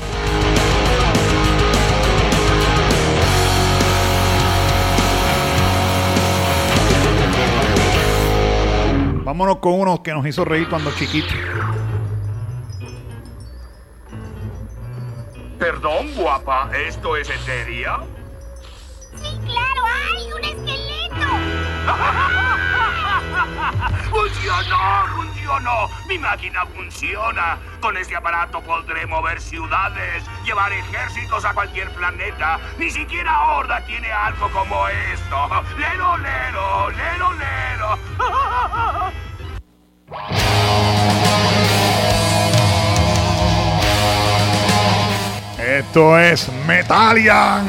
Vámonos con uno que nos hizo reír cuando chiquitos. Perdón, guapa, ¿esto es seria? Sí, claro, hay un esqueleto. ¡Funcionó! Mi máquina funciona. Con este aparato podré mover ciudades, llevar ejércitos a cualquier planeta. Ni siquiera Horda tiene algo como esto. ¡Lero, lero! ¡Lero, lero! Esto es Metalian.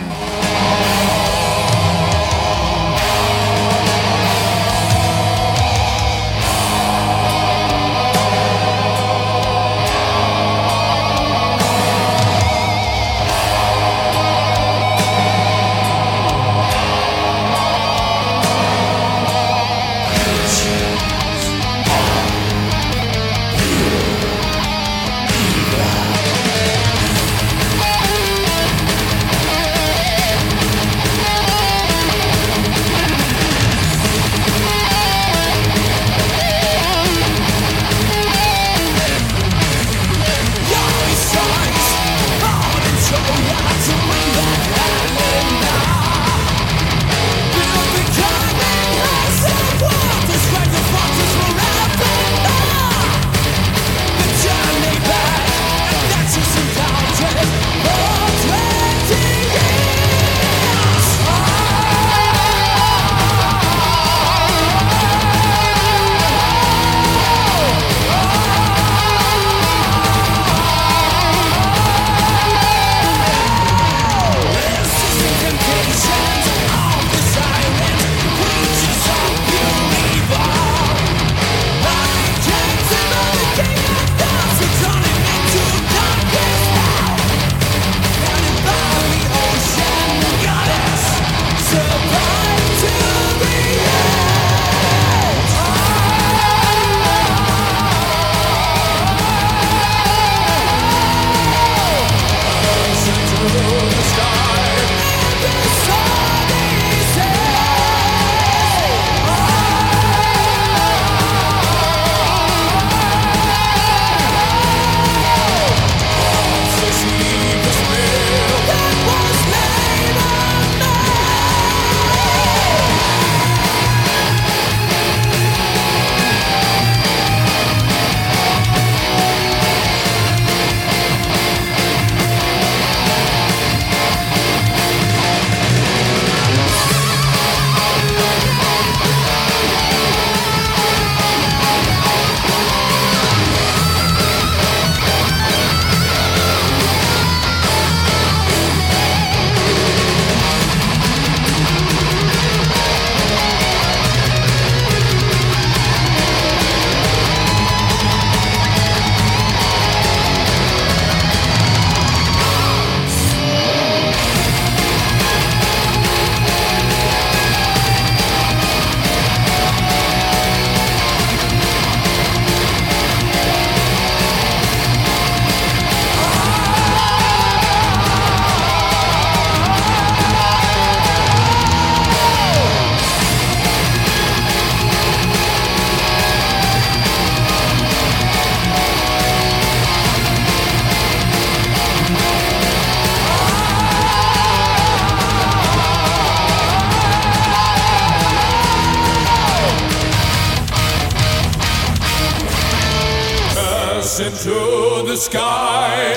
Into the sky,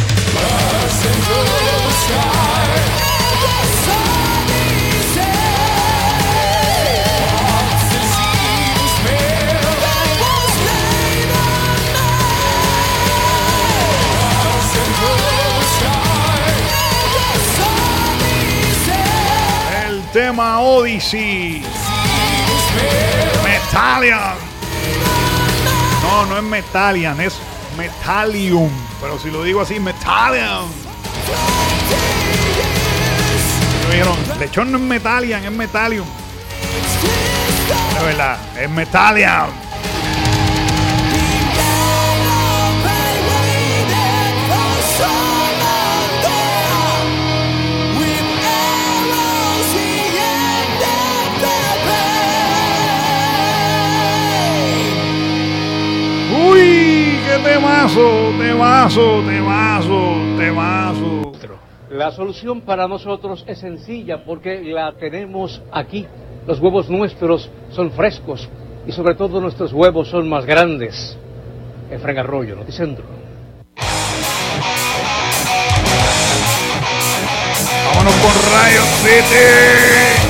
burst into the sky. The sun is here. tema Odyssey. Metallian. No es Metallian, es Metallium. Pero si lo digo así, Metallian. Me dijeron, lechón no es Metallian, es Metallium. De verdad, es Metallian. ¡Uy! ¡Qué temazo! La solución para nosotros es sencilla porque la tenemos aquí. Los huevos nuestros son frescos y sobre todo nuestros huevos son más grandes. Efraín Arroyo, Noticentro. Vámonos con Riot City.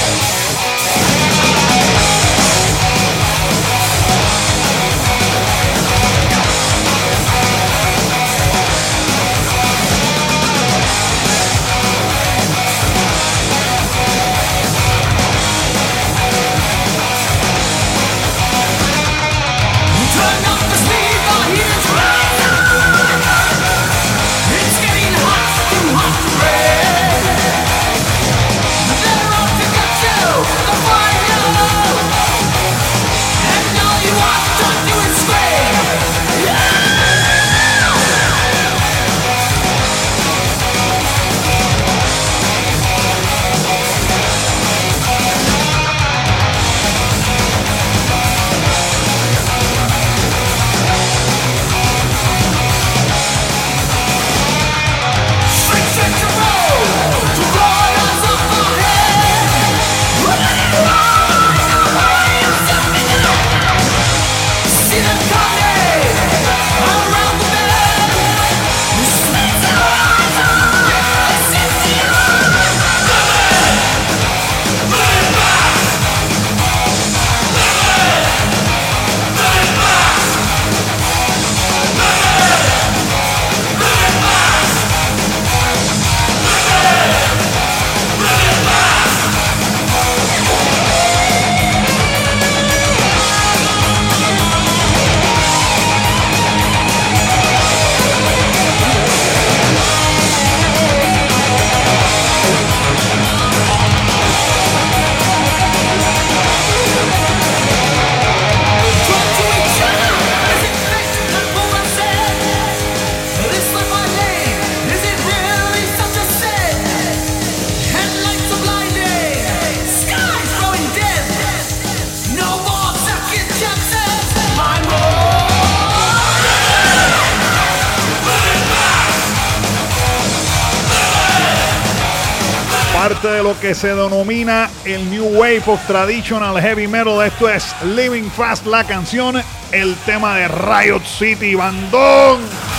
Parte de lo que se denomina el New Wave of Traditional Heavy Metal. Esto es Living Fast, la canción, el tema de Riot City, bandón.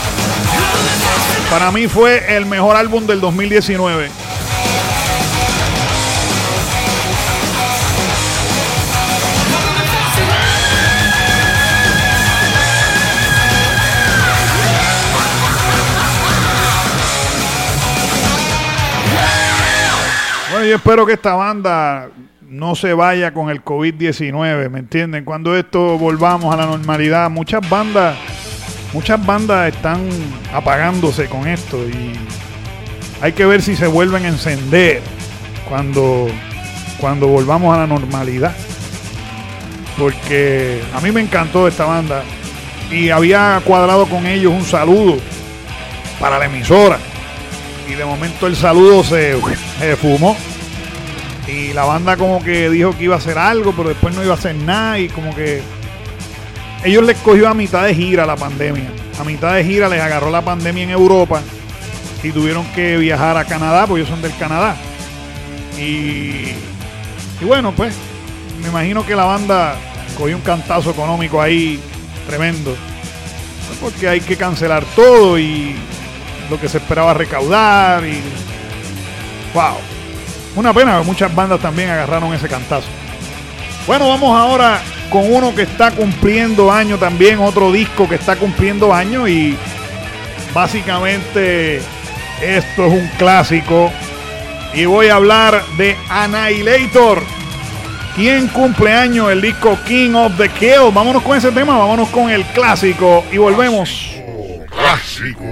Para mí fue el mejor álbum del 2019. Bueno, yo espero que esta banda no se vaya con el COVID-19, ¿me entienden? Cuando esto volvamos a la normalidad, muchas bandas están apagándose con esto y hay que ver si se vuelven a encender cuando volvamos a la normalidad. Porque a mí me encantó esta banda y había cuadrado con ellos un saludo para la emisora. Y de momento el saludo se fumó. Y la banda como que dijo que iba a hacer algo, pero después no iba a hacer nada. Y como que ellos les cogió a mitad de gira la pandemia. A mitad de gira les agarró la pandemia en Europa. Y tuvieron que viajar a Canadá, porque ellos son del Canadá. Y bueno, pues me imagino que la banda cogió un cantazo económico ahí tremendo. Porque hay que cancelar todo y lo que se esperaba recaudar y wow, una pena, muchas bandas también agarraron ese cantazo. Bueno, vamos ahora con uno que está cumpliendo años también, otro disco que está cumpliendo años y básicamente esto es un clásico y voy a hablar de Annihilator. ¿Quién cumpleaños? El disco King of the Kill. Vámonos con ese tema, vámonos con el clásico y volvemos. Clásico.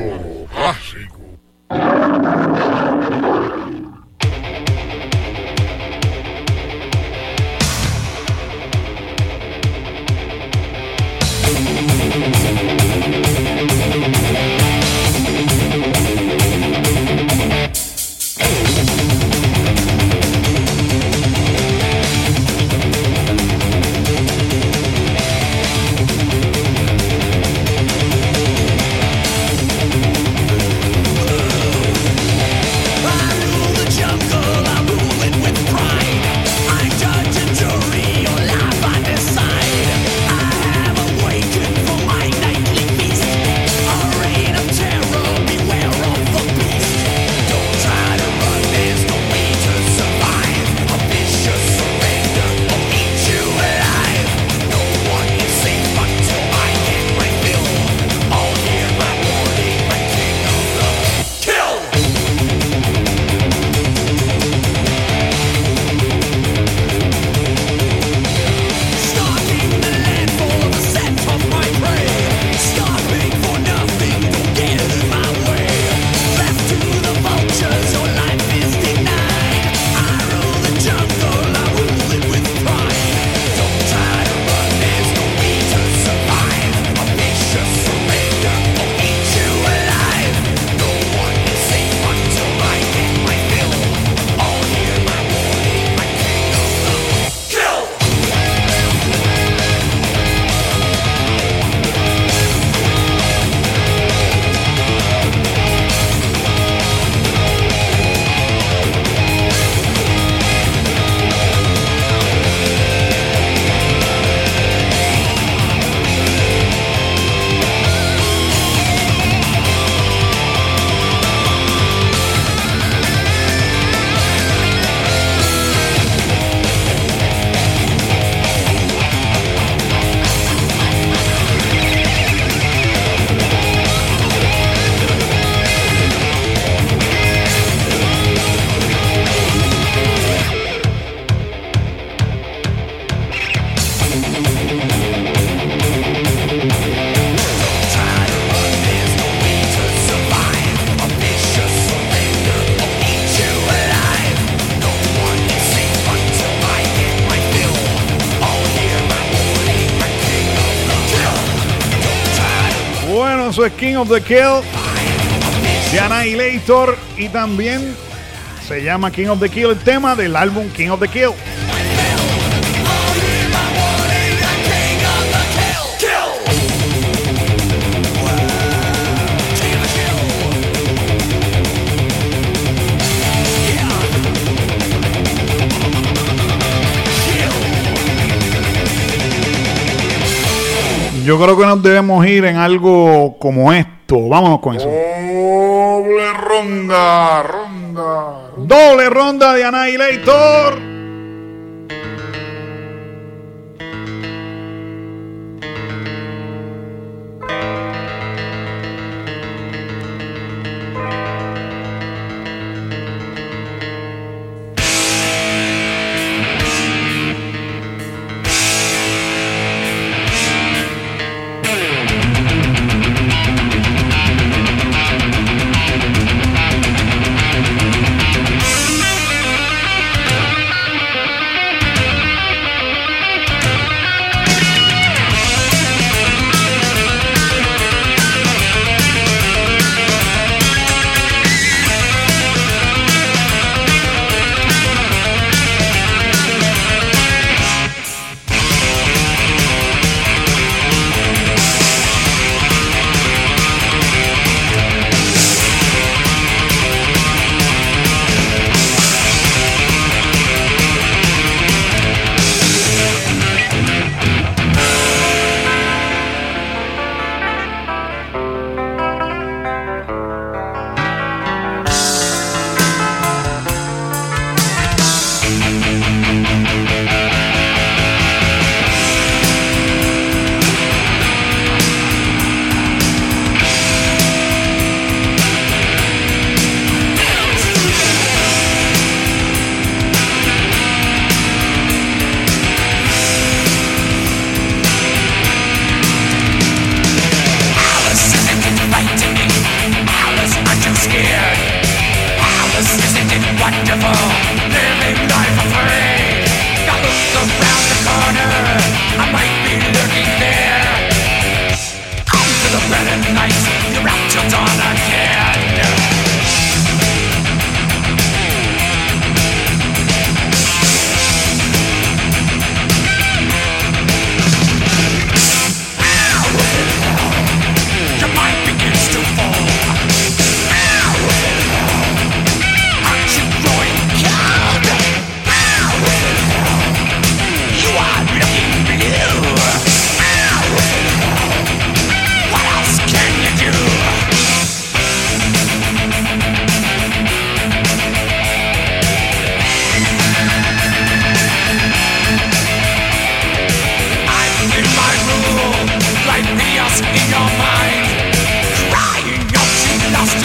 Eso es King of the Kill de Annihilator y también se llama King of the Kill el tema del álbum King of the Kill. Yo creo que nos debemos ir en algo como esto. Vámonos con eso. Doble ronda de Annihilator.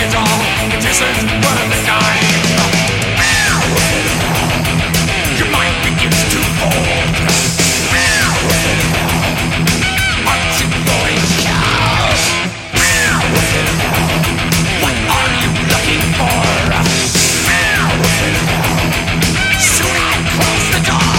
it all. It isn't worth the time. Your mind begins to fold. Aren't you going cold? What are you looking for? Soon I close the door.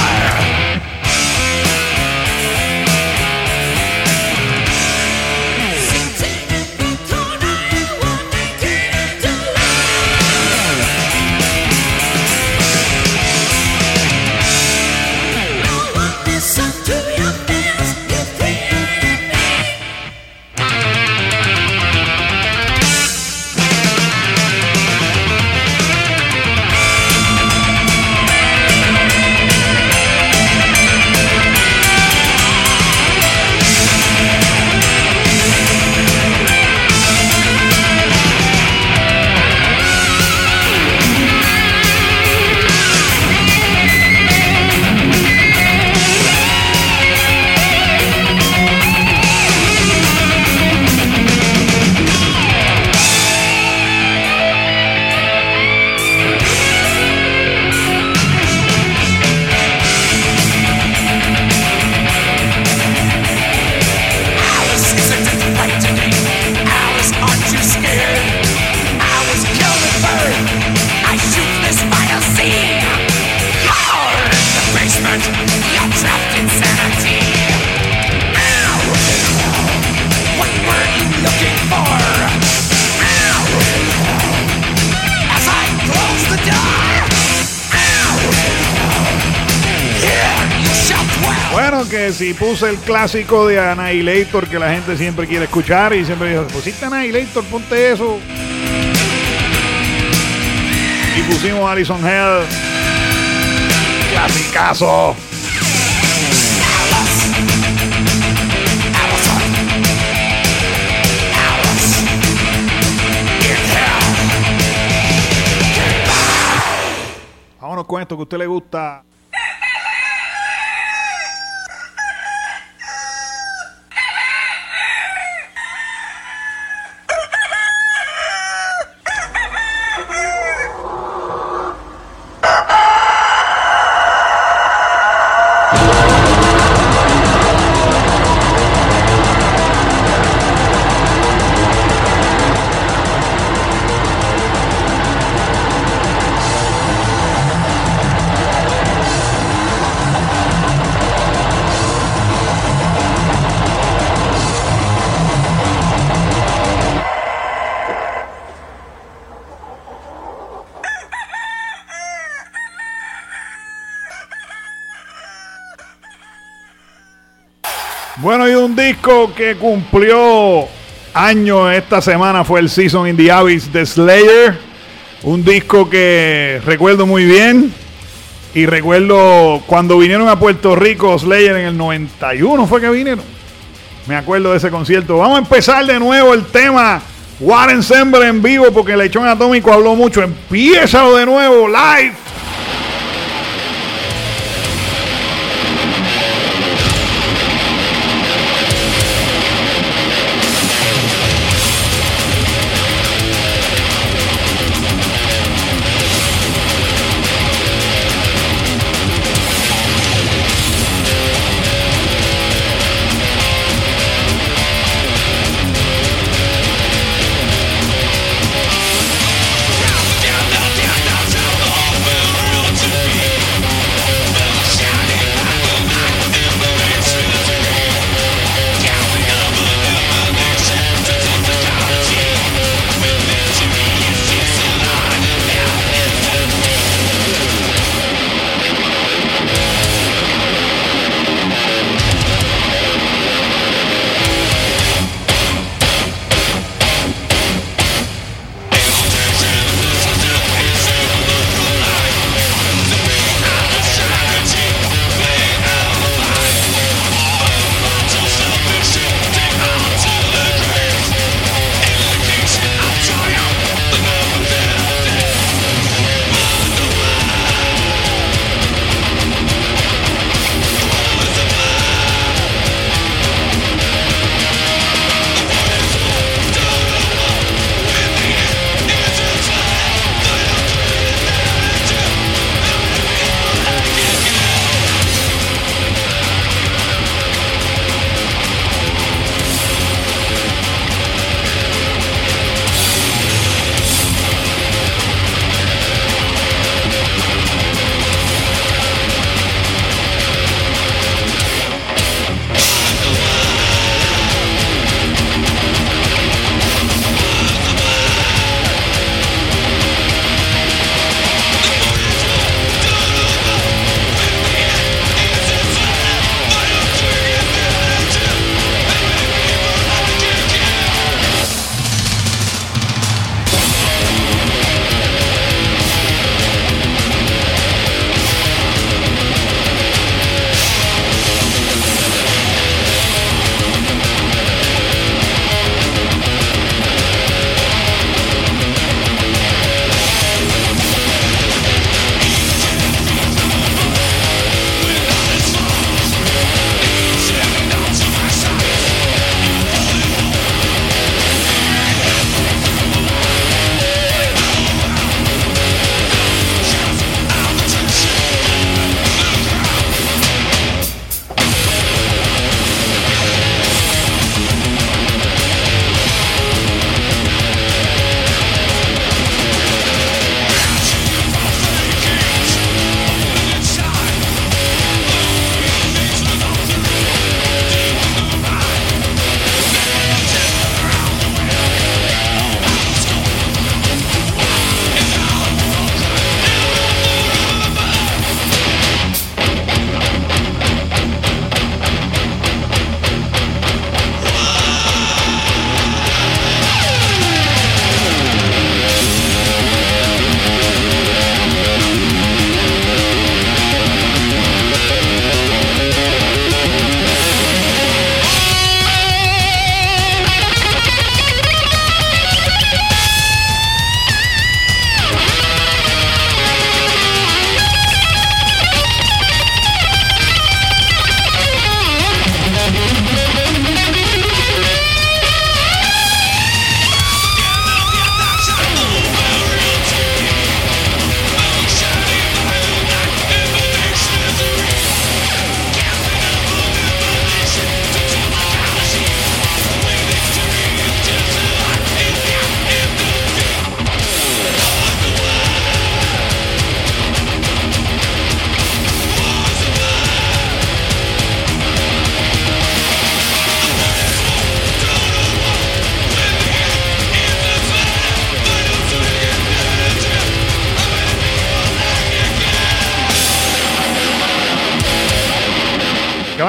Bueno, que si puse el clásico de Annihilator que la gente siempre quiere escuchar y siempre dice, pusiste Annihilator, ponte eso. Y pusimos Allison Hell. Clasicazo. Vámonos con esto que a usted le gusta. Bueno, y un disco que cumplió años esta semana fue el Season in the Abyss de Slayer. Un disco que recuerdo muy bien. Y recuerdo cuando vinieron a Puerto Rico Slayer en el 91 fue que vinieron. Me acuerdo de ese concierto. Vamos a empezar de nuevo el tema War Ensemble en vivo porque Lechón Atómico habló mucho. Empiézalo de nuevo, live. Down, down, down, down, down, down, down, down, down,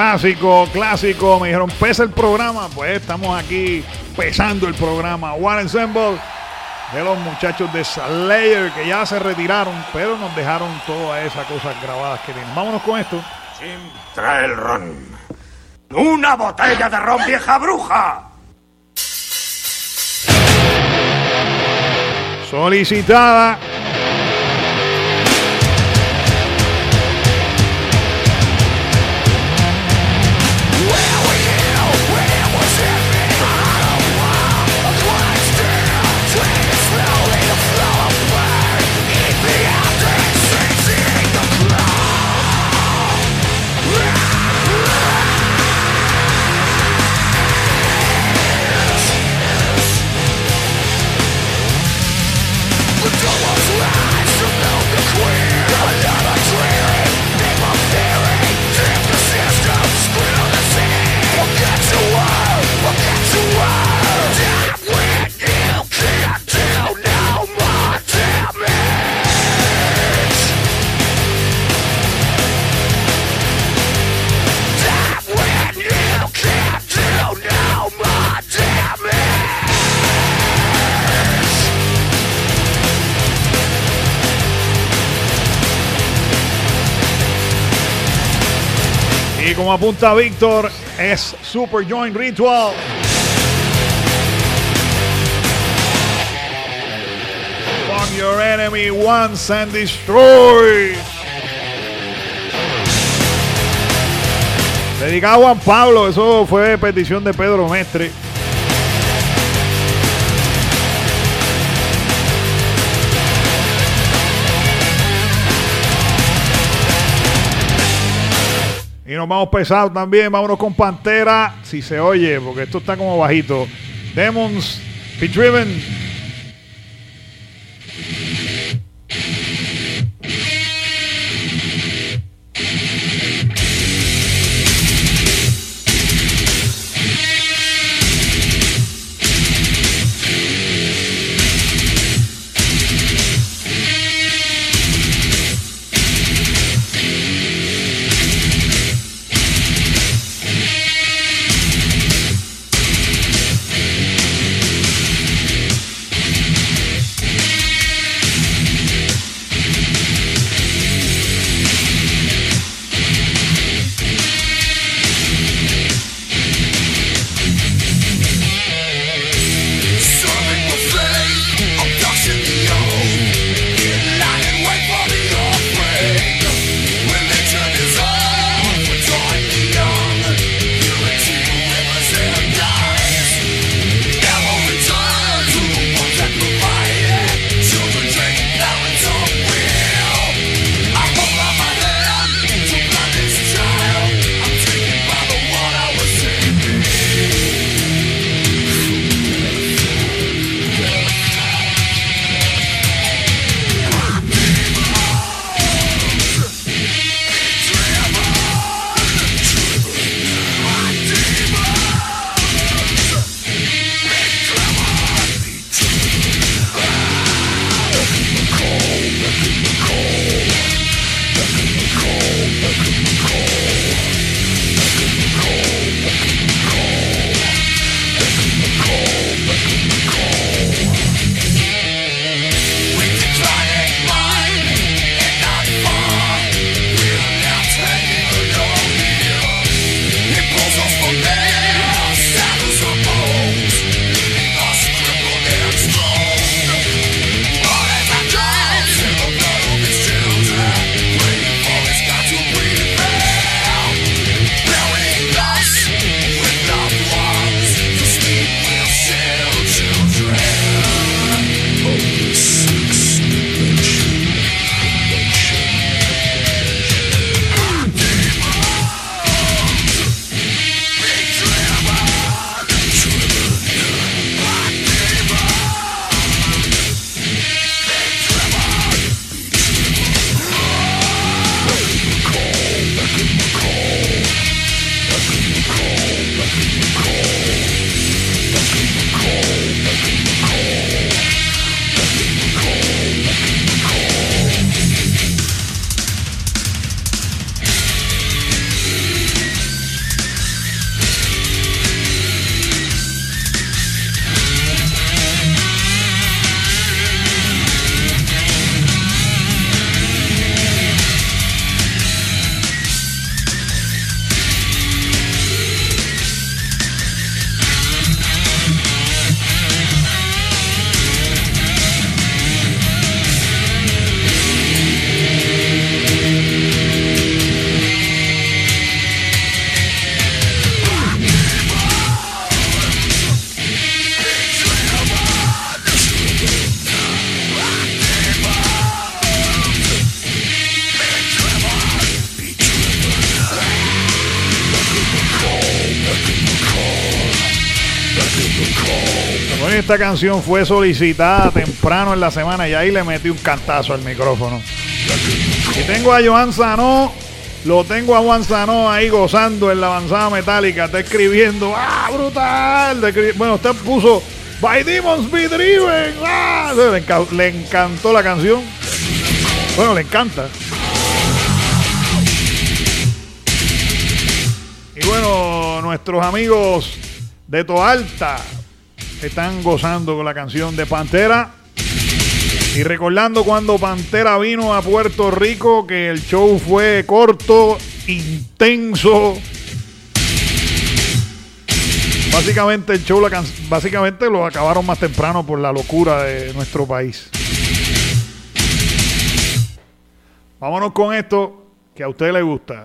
Clásico. Me dijeron, pesa el programa. Pues estamos aquí pesando el programa. One Ensemble de los muchachos de Slayer, que ya se retiraron, pero nos dejaron todas esas cosas grabadas que tienen. Vámonos con esto. Jim, trae el ron. ¡Una botella de ron, vieja bruja! Solicitada. Y como apunta Víctor, es Super Joint Ritual. Fuck your enemy once and destroy. Dedicado a Juan Pablo, eso fue petición de Pedro Mestre. Y nos vamos pesados también. Vámonos con Pantera. Si se oye, porque esto está como bajito. Demons, Be Driven. esta canción fue solicitada temprano en la semana y ahí le metí un cantazo al micrófono. Y tengo a Joan Sanó, lo tengo a Juan Sanó ahí gozando en la avanzada metálica, está escribiendo, brutal. Bueno, usted puso By Demons Be Driven. Le encantó la canción. Bueno, le encanta. Y bueno, nuestros amigos de Toalta están gozando con la canción de Pantera. Y recordando cuando Pantera vino a Puerto Rico, que el show fue corto, intenso. Básicamente el show, básicamente lo acabaron más temprano por la locura de nuestro país. Vámonos con esto que a usted le gusta.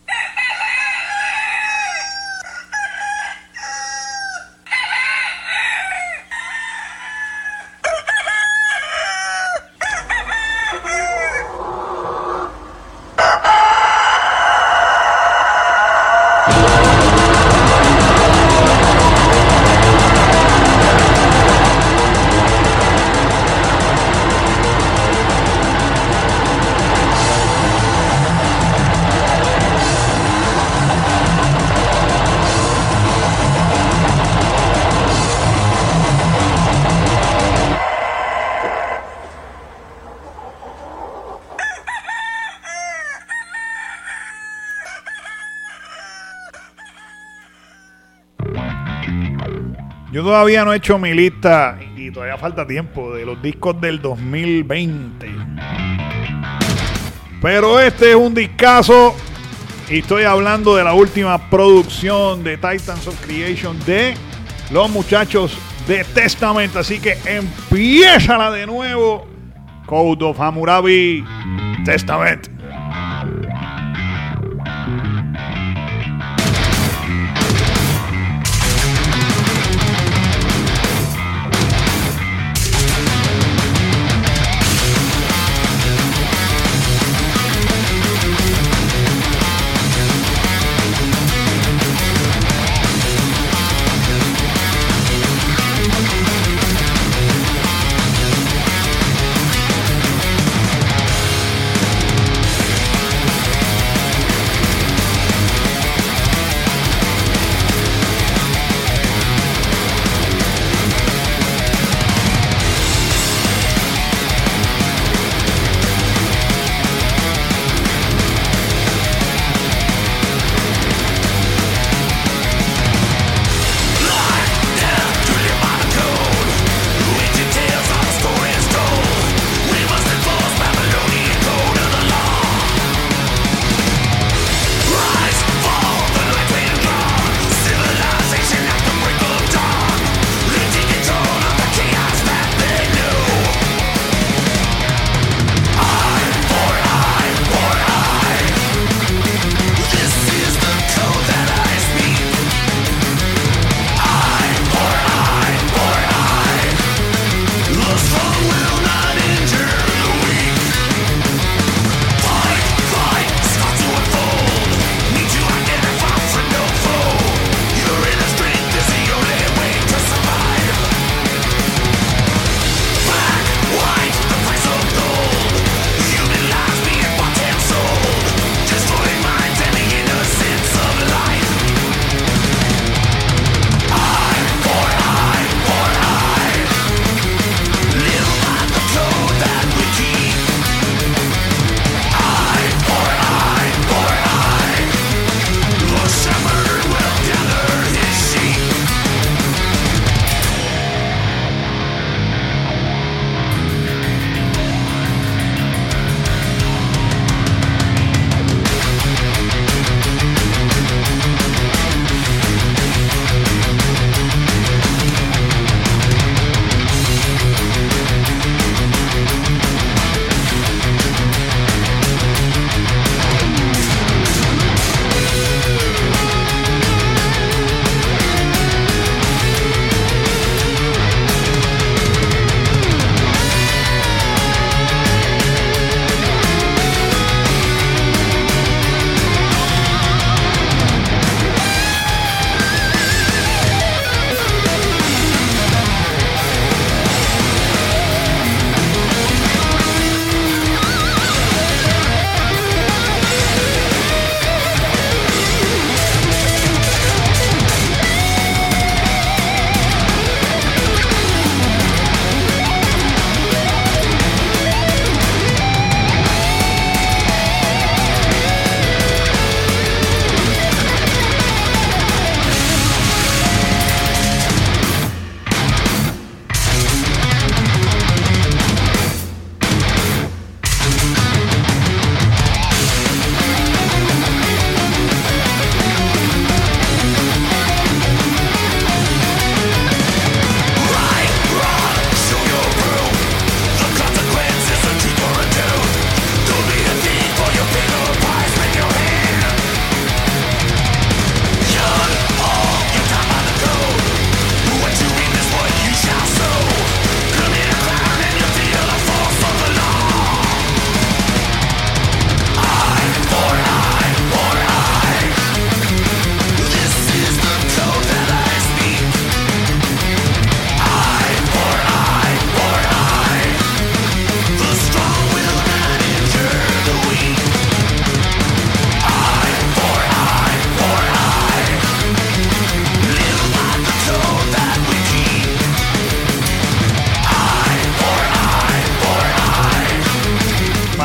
Yo todavía no he hecho mi lista y todavía falta tiempo de los discos del 2020. Pero este es un discazo y estoy hablando de la última producción de Titans of Creation de los muchachos de Testament. Así que empiézala de nuevo. Code of Hammurabi, Testament.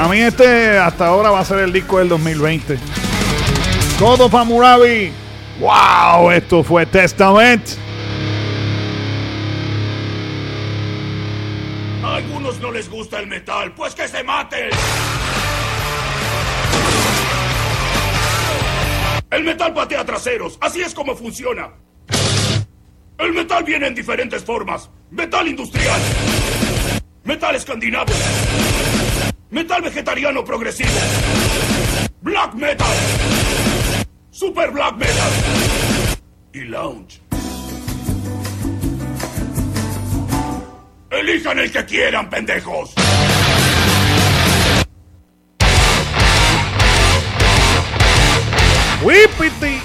Para mí hasta ahora va a ser el disco del 2020. God of Hammurabi. Wow, esto fue Testament. A algunos no les gusta el metal, pues que se maten. El metal patea traseros, así es como funciona. El metal viene en diferentes formas. Metal industrial, metal escandinavo, metal vegetariano progresivo, black metal, super black metal y lounge. Elijan el que quieran, pendejos. Whippity.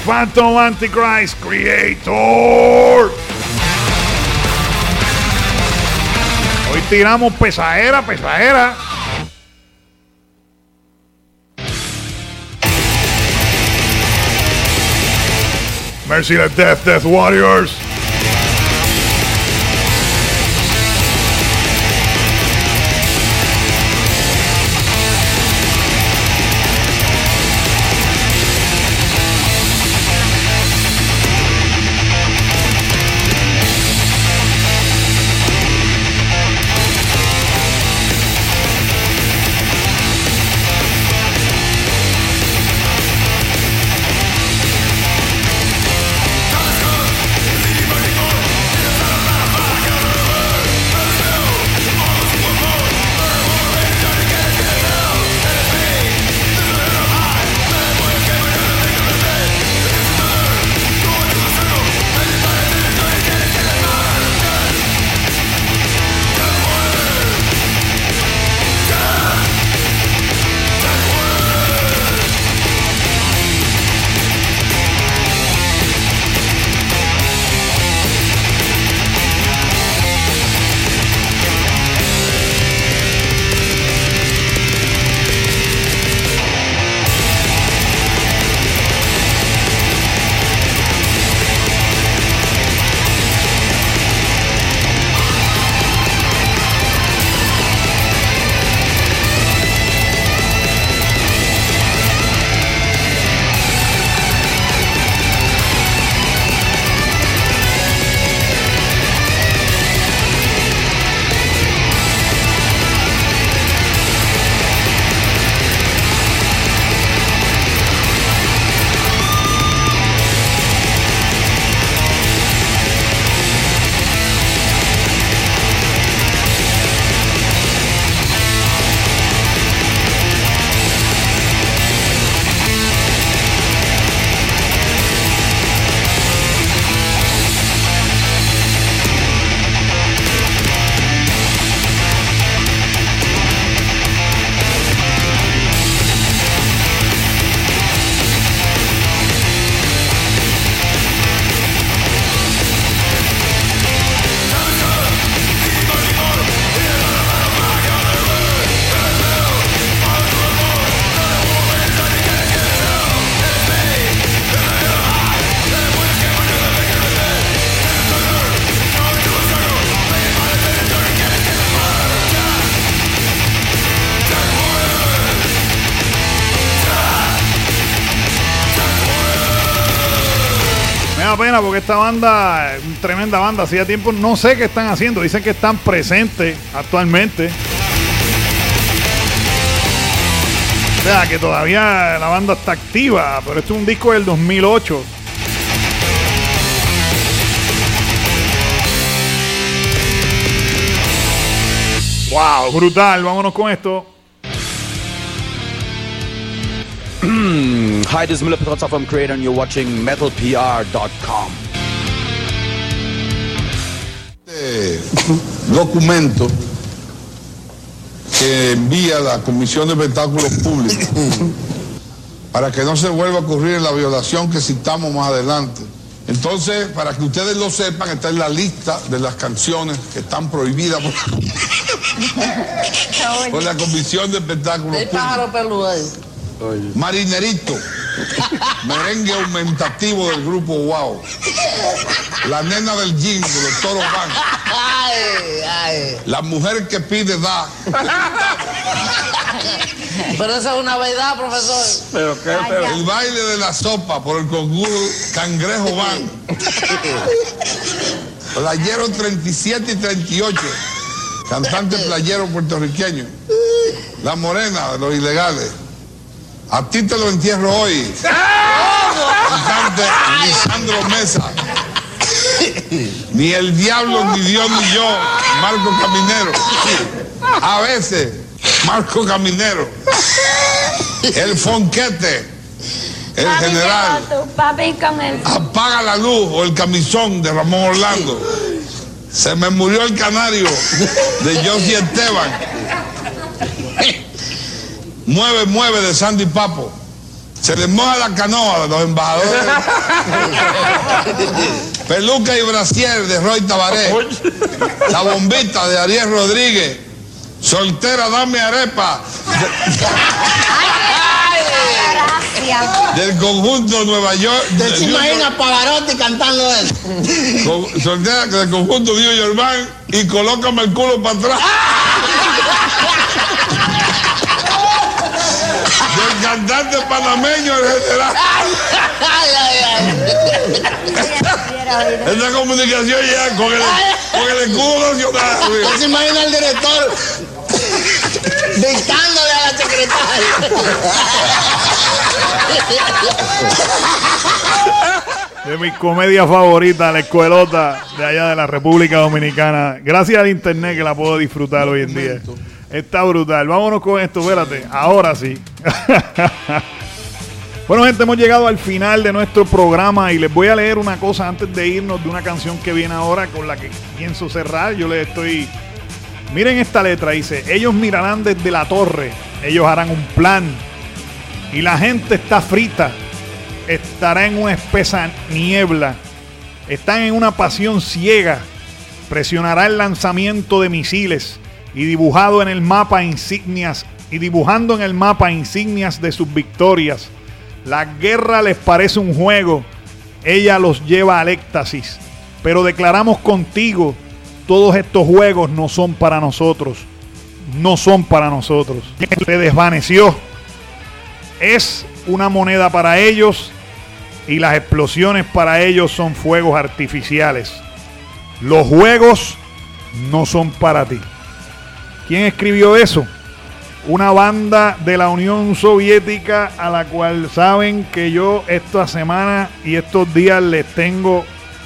Phantom Antichrist Creator. Hoy tiramos pesadera. Merciless Death Warriors. Pena porque esta banda, tremenda banda, hacía tiempo, no sé qué están haciendo, dicen que están presentes actualmente, o sea que todavía la banda está activa, pero esto es un disco del 2008. Wow, brutal, vámonos con esto. Hi, this is Miller Petrozza from Creator and you're watching metalpr.com. Documento que envía la Comisión de Espectáculos Públicos para que no se vuelva a ocurrir la violación que citamos más adelante. Entonces, para que ustedes lo sepan, está en la lista de las canciones que están prohibidas por la Comisión de Espectáculos Públicos. Marinerito, merengue aumentativo del grupo Wow, la nena del gym de los Toros Van, la mujer que pide da. Pero eso es una verdad, profesor. ¿Pero qué? El baile de la sopa por el concurso Cangrejo Van, playero 37 y 38, cantante playero puertorriqueño, la morena de los ilegales. A ti te lo entierro hoy. Cantante Lisandro Mesa. Ni el diablo, ni Dios, ni yo. Marco Caminero. A veces, Marco Caminero. El Fonquete. El general. Apaga la luz o el camisón de Ramón Orlando. Se me murió el canario de Josie Esteban. Mueve, mueve de Sandy Papo. Se les moja la canoa de los embajadores. Peluca y brasier de Roy Tabaré. La bombita de Ariel Rodríguez. Soltera, dame arepa. Gracias. Del conjunto Nueva York. ¿Te se imagina Pavarotti cantando eso? Soltera del conjunto New York Band y colócame el culo para atrás. Del cantante panameño el general. Esta comunicación ya con el escudo nacional. ¿Te se imagina el director dictándole a la secretaria? De mis comedias favoritas, la escuelota de allá de la República Dominicana. Gracias al internet que la puedo disfrutar hoy en día. Está brutal. Vámonos con esto, espérate. Ahora sí. Bueno, gente, hemos llegado al final de nuestro programa y les voy a leer una cosa antes de irnos de una canción que viene ahora con la que pienso cerrar. Yo les estoy... Miren esta letra, dice: ellos mirarán desde la torre, ellos harán un plan y la gente está frita, estará en una espesa niebla, están en una pasión ciega, presionará el lanzamiento de misiles y dibujando en el mapa insignias de sus victorias. La guerra les parece un juego, ella los lleva al éxtasis, pero declaramos contigo: todos estos juegos no son para nosotros. No son para nosotros. Se desvaneció. Es una moneda para ellos y las explosiones para ellos son fuegos artificiales. Los juegos no son para ti. ¿Quién escribió eso? Una banda de la Unión Soviética a la cual saben que yo esta semana y estos días les tengo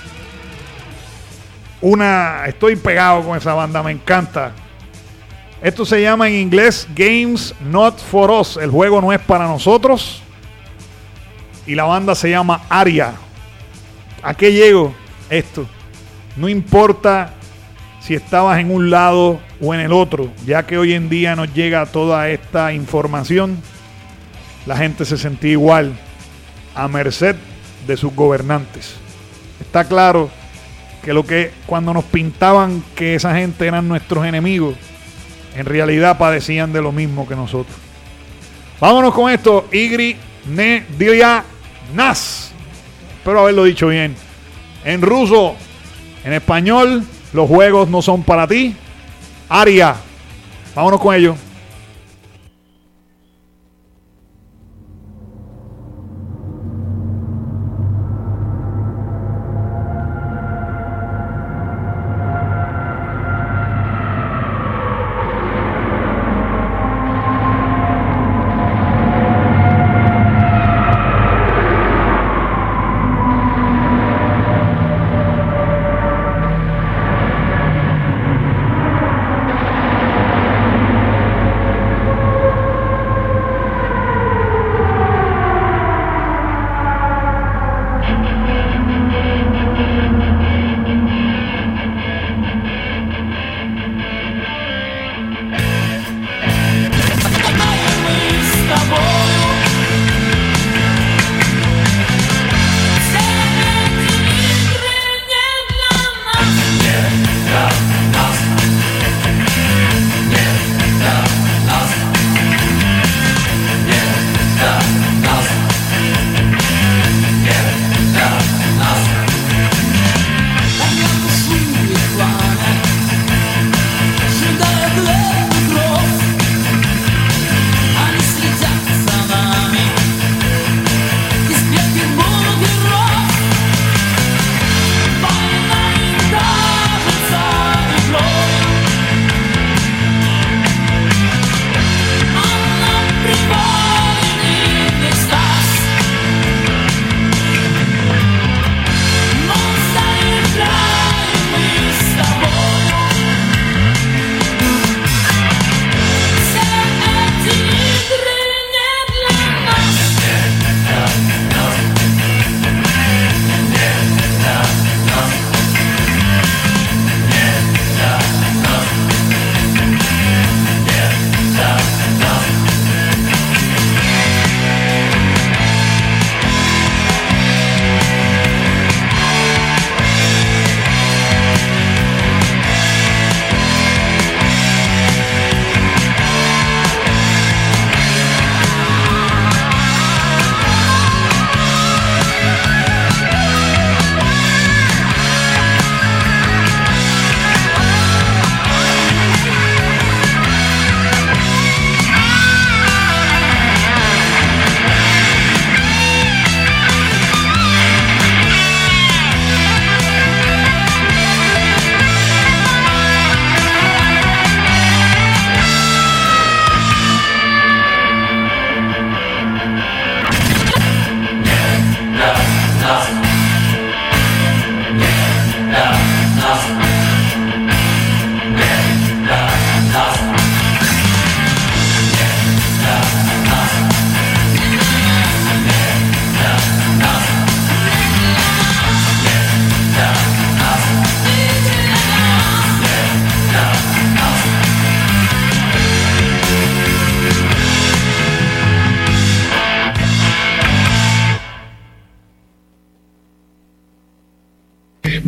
estoy pegado con esa banda, me encanta. Esto se llama en inglés Games Not For Us, el juego no es para nosotros. Y la banda se llama Aria. ¿A qué llego esto? No importa si estabas en un lado o en el otro, ya que hoy en día nos llega toda esta información, la gente se sentía igual, a merced de sus gobernantes. Está claro que cuando nos pintaban que esa gente eran nuestros enemigos, en realidad padecían de lo mismo que nosotros. Vámonos con esto. Igri ne dilia nas. Espero haberlo dicho bien. En ruso, en español, los juegos no son para ti. Aria. Vámonos con ello.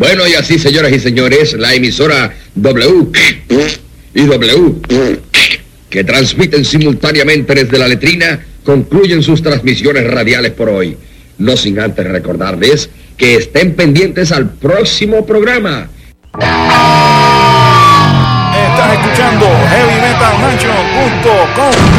Bueno, y así, señoras y señores, la emisora W y W, que transmiten simultáneamente desde la letrina, concluyen sus transmisiones radiales por hoy. No sin antes recordarles que estén pendientes al próximo programa. Estás escuchando HeavyMetalMansion.com.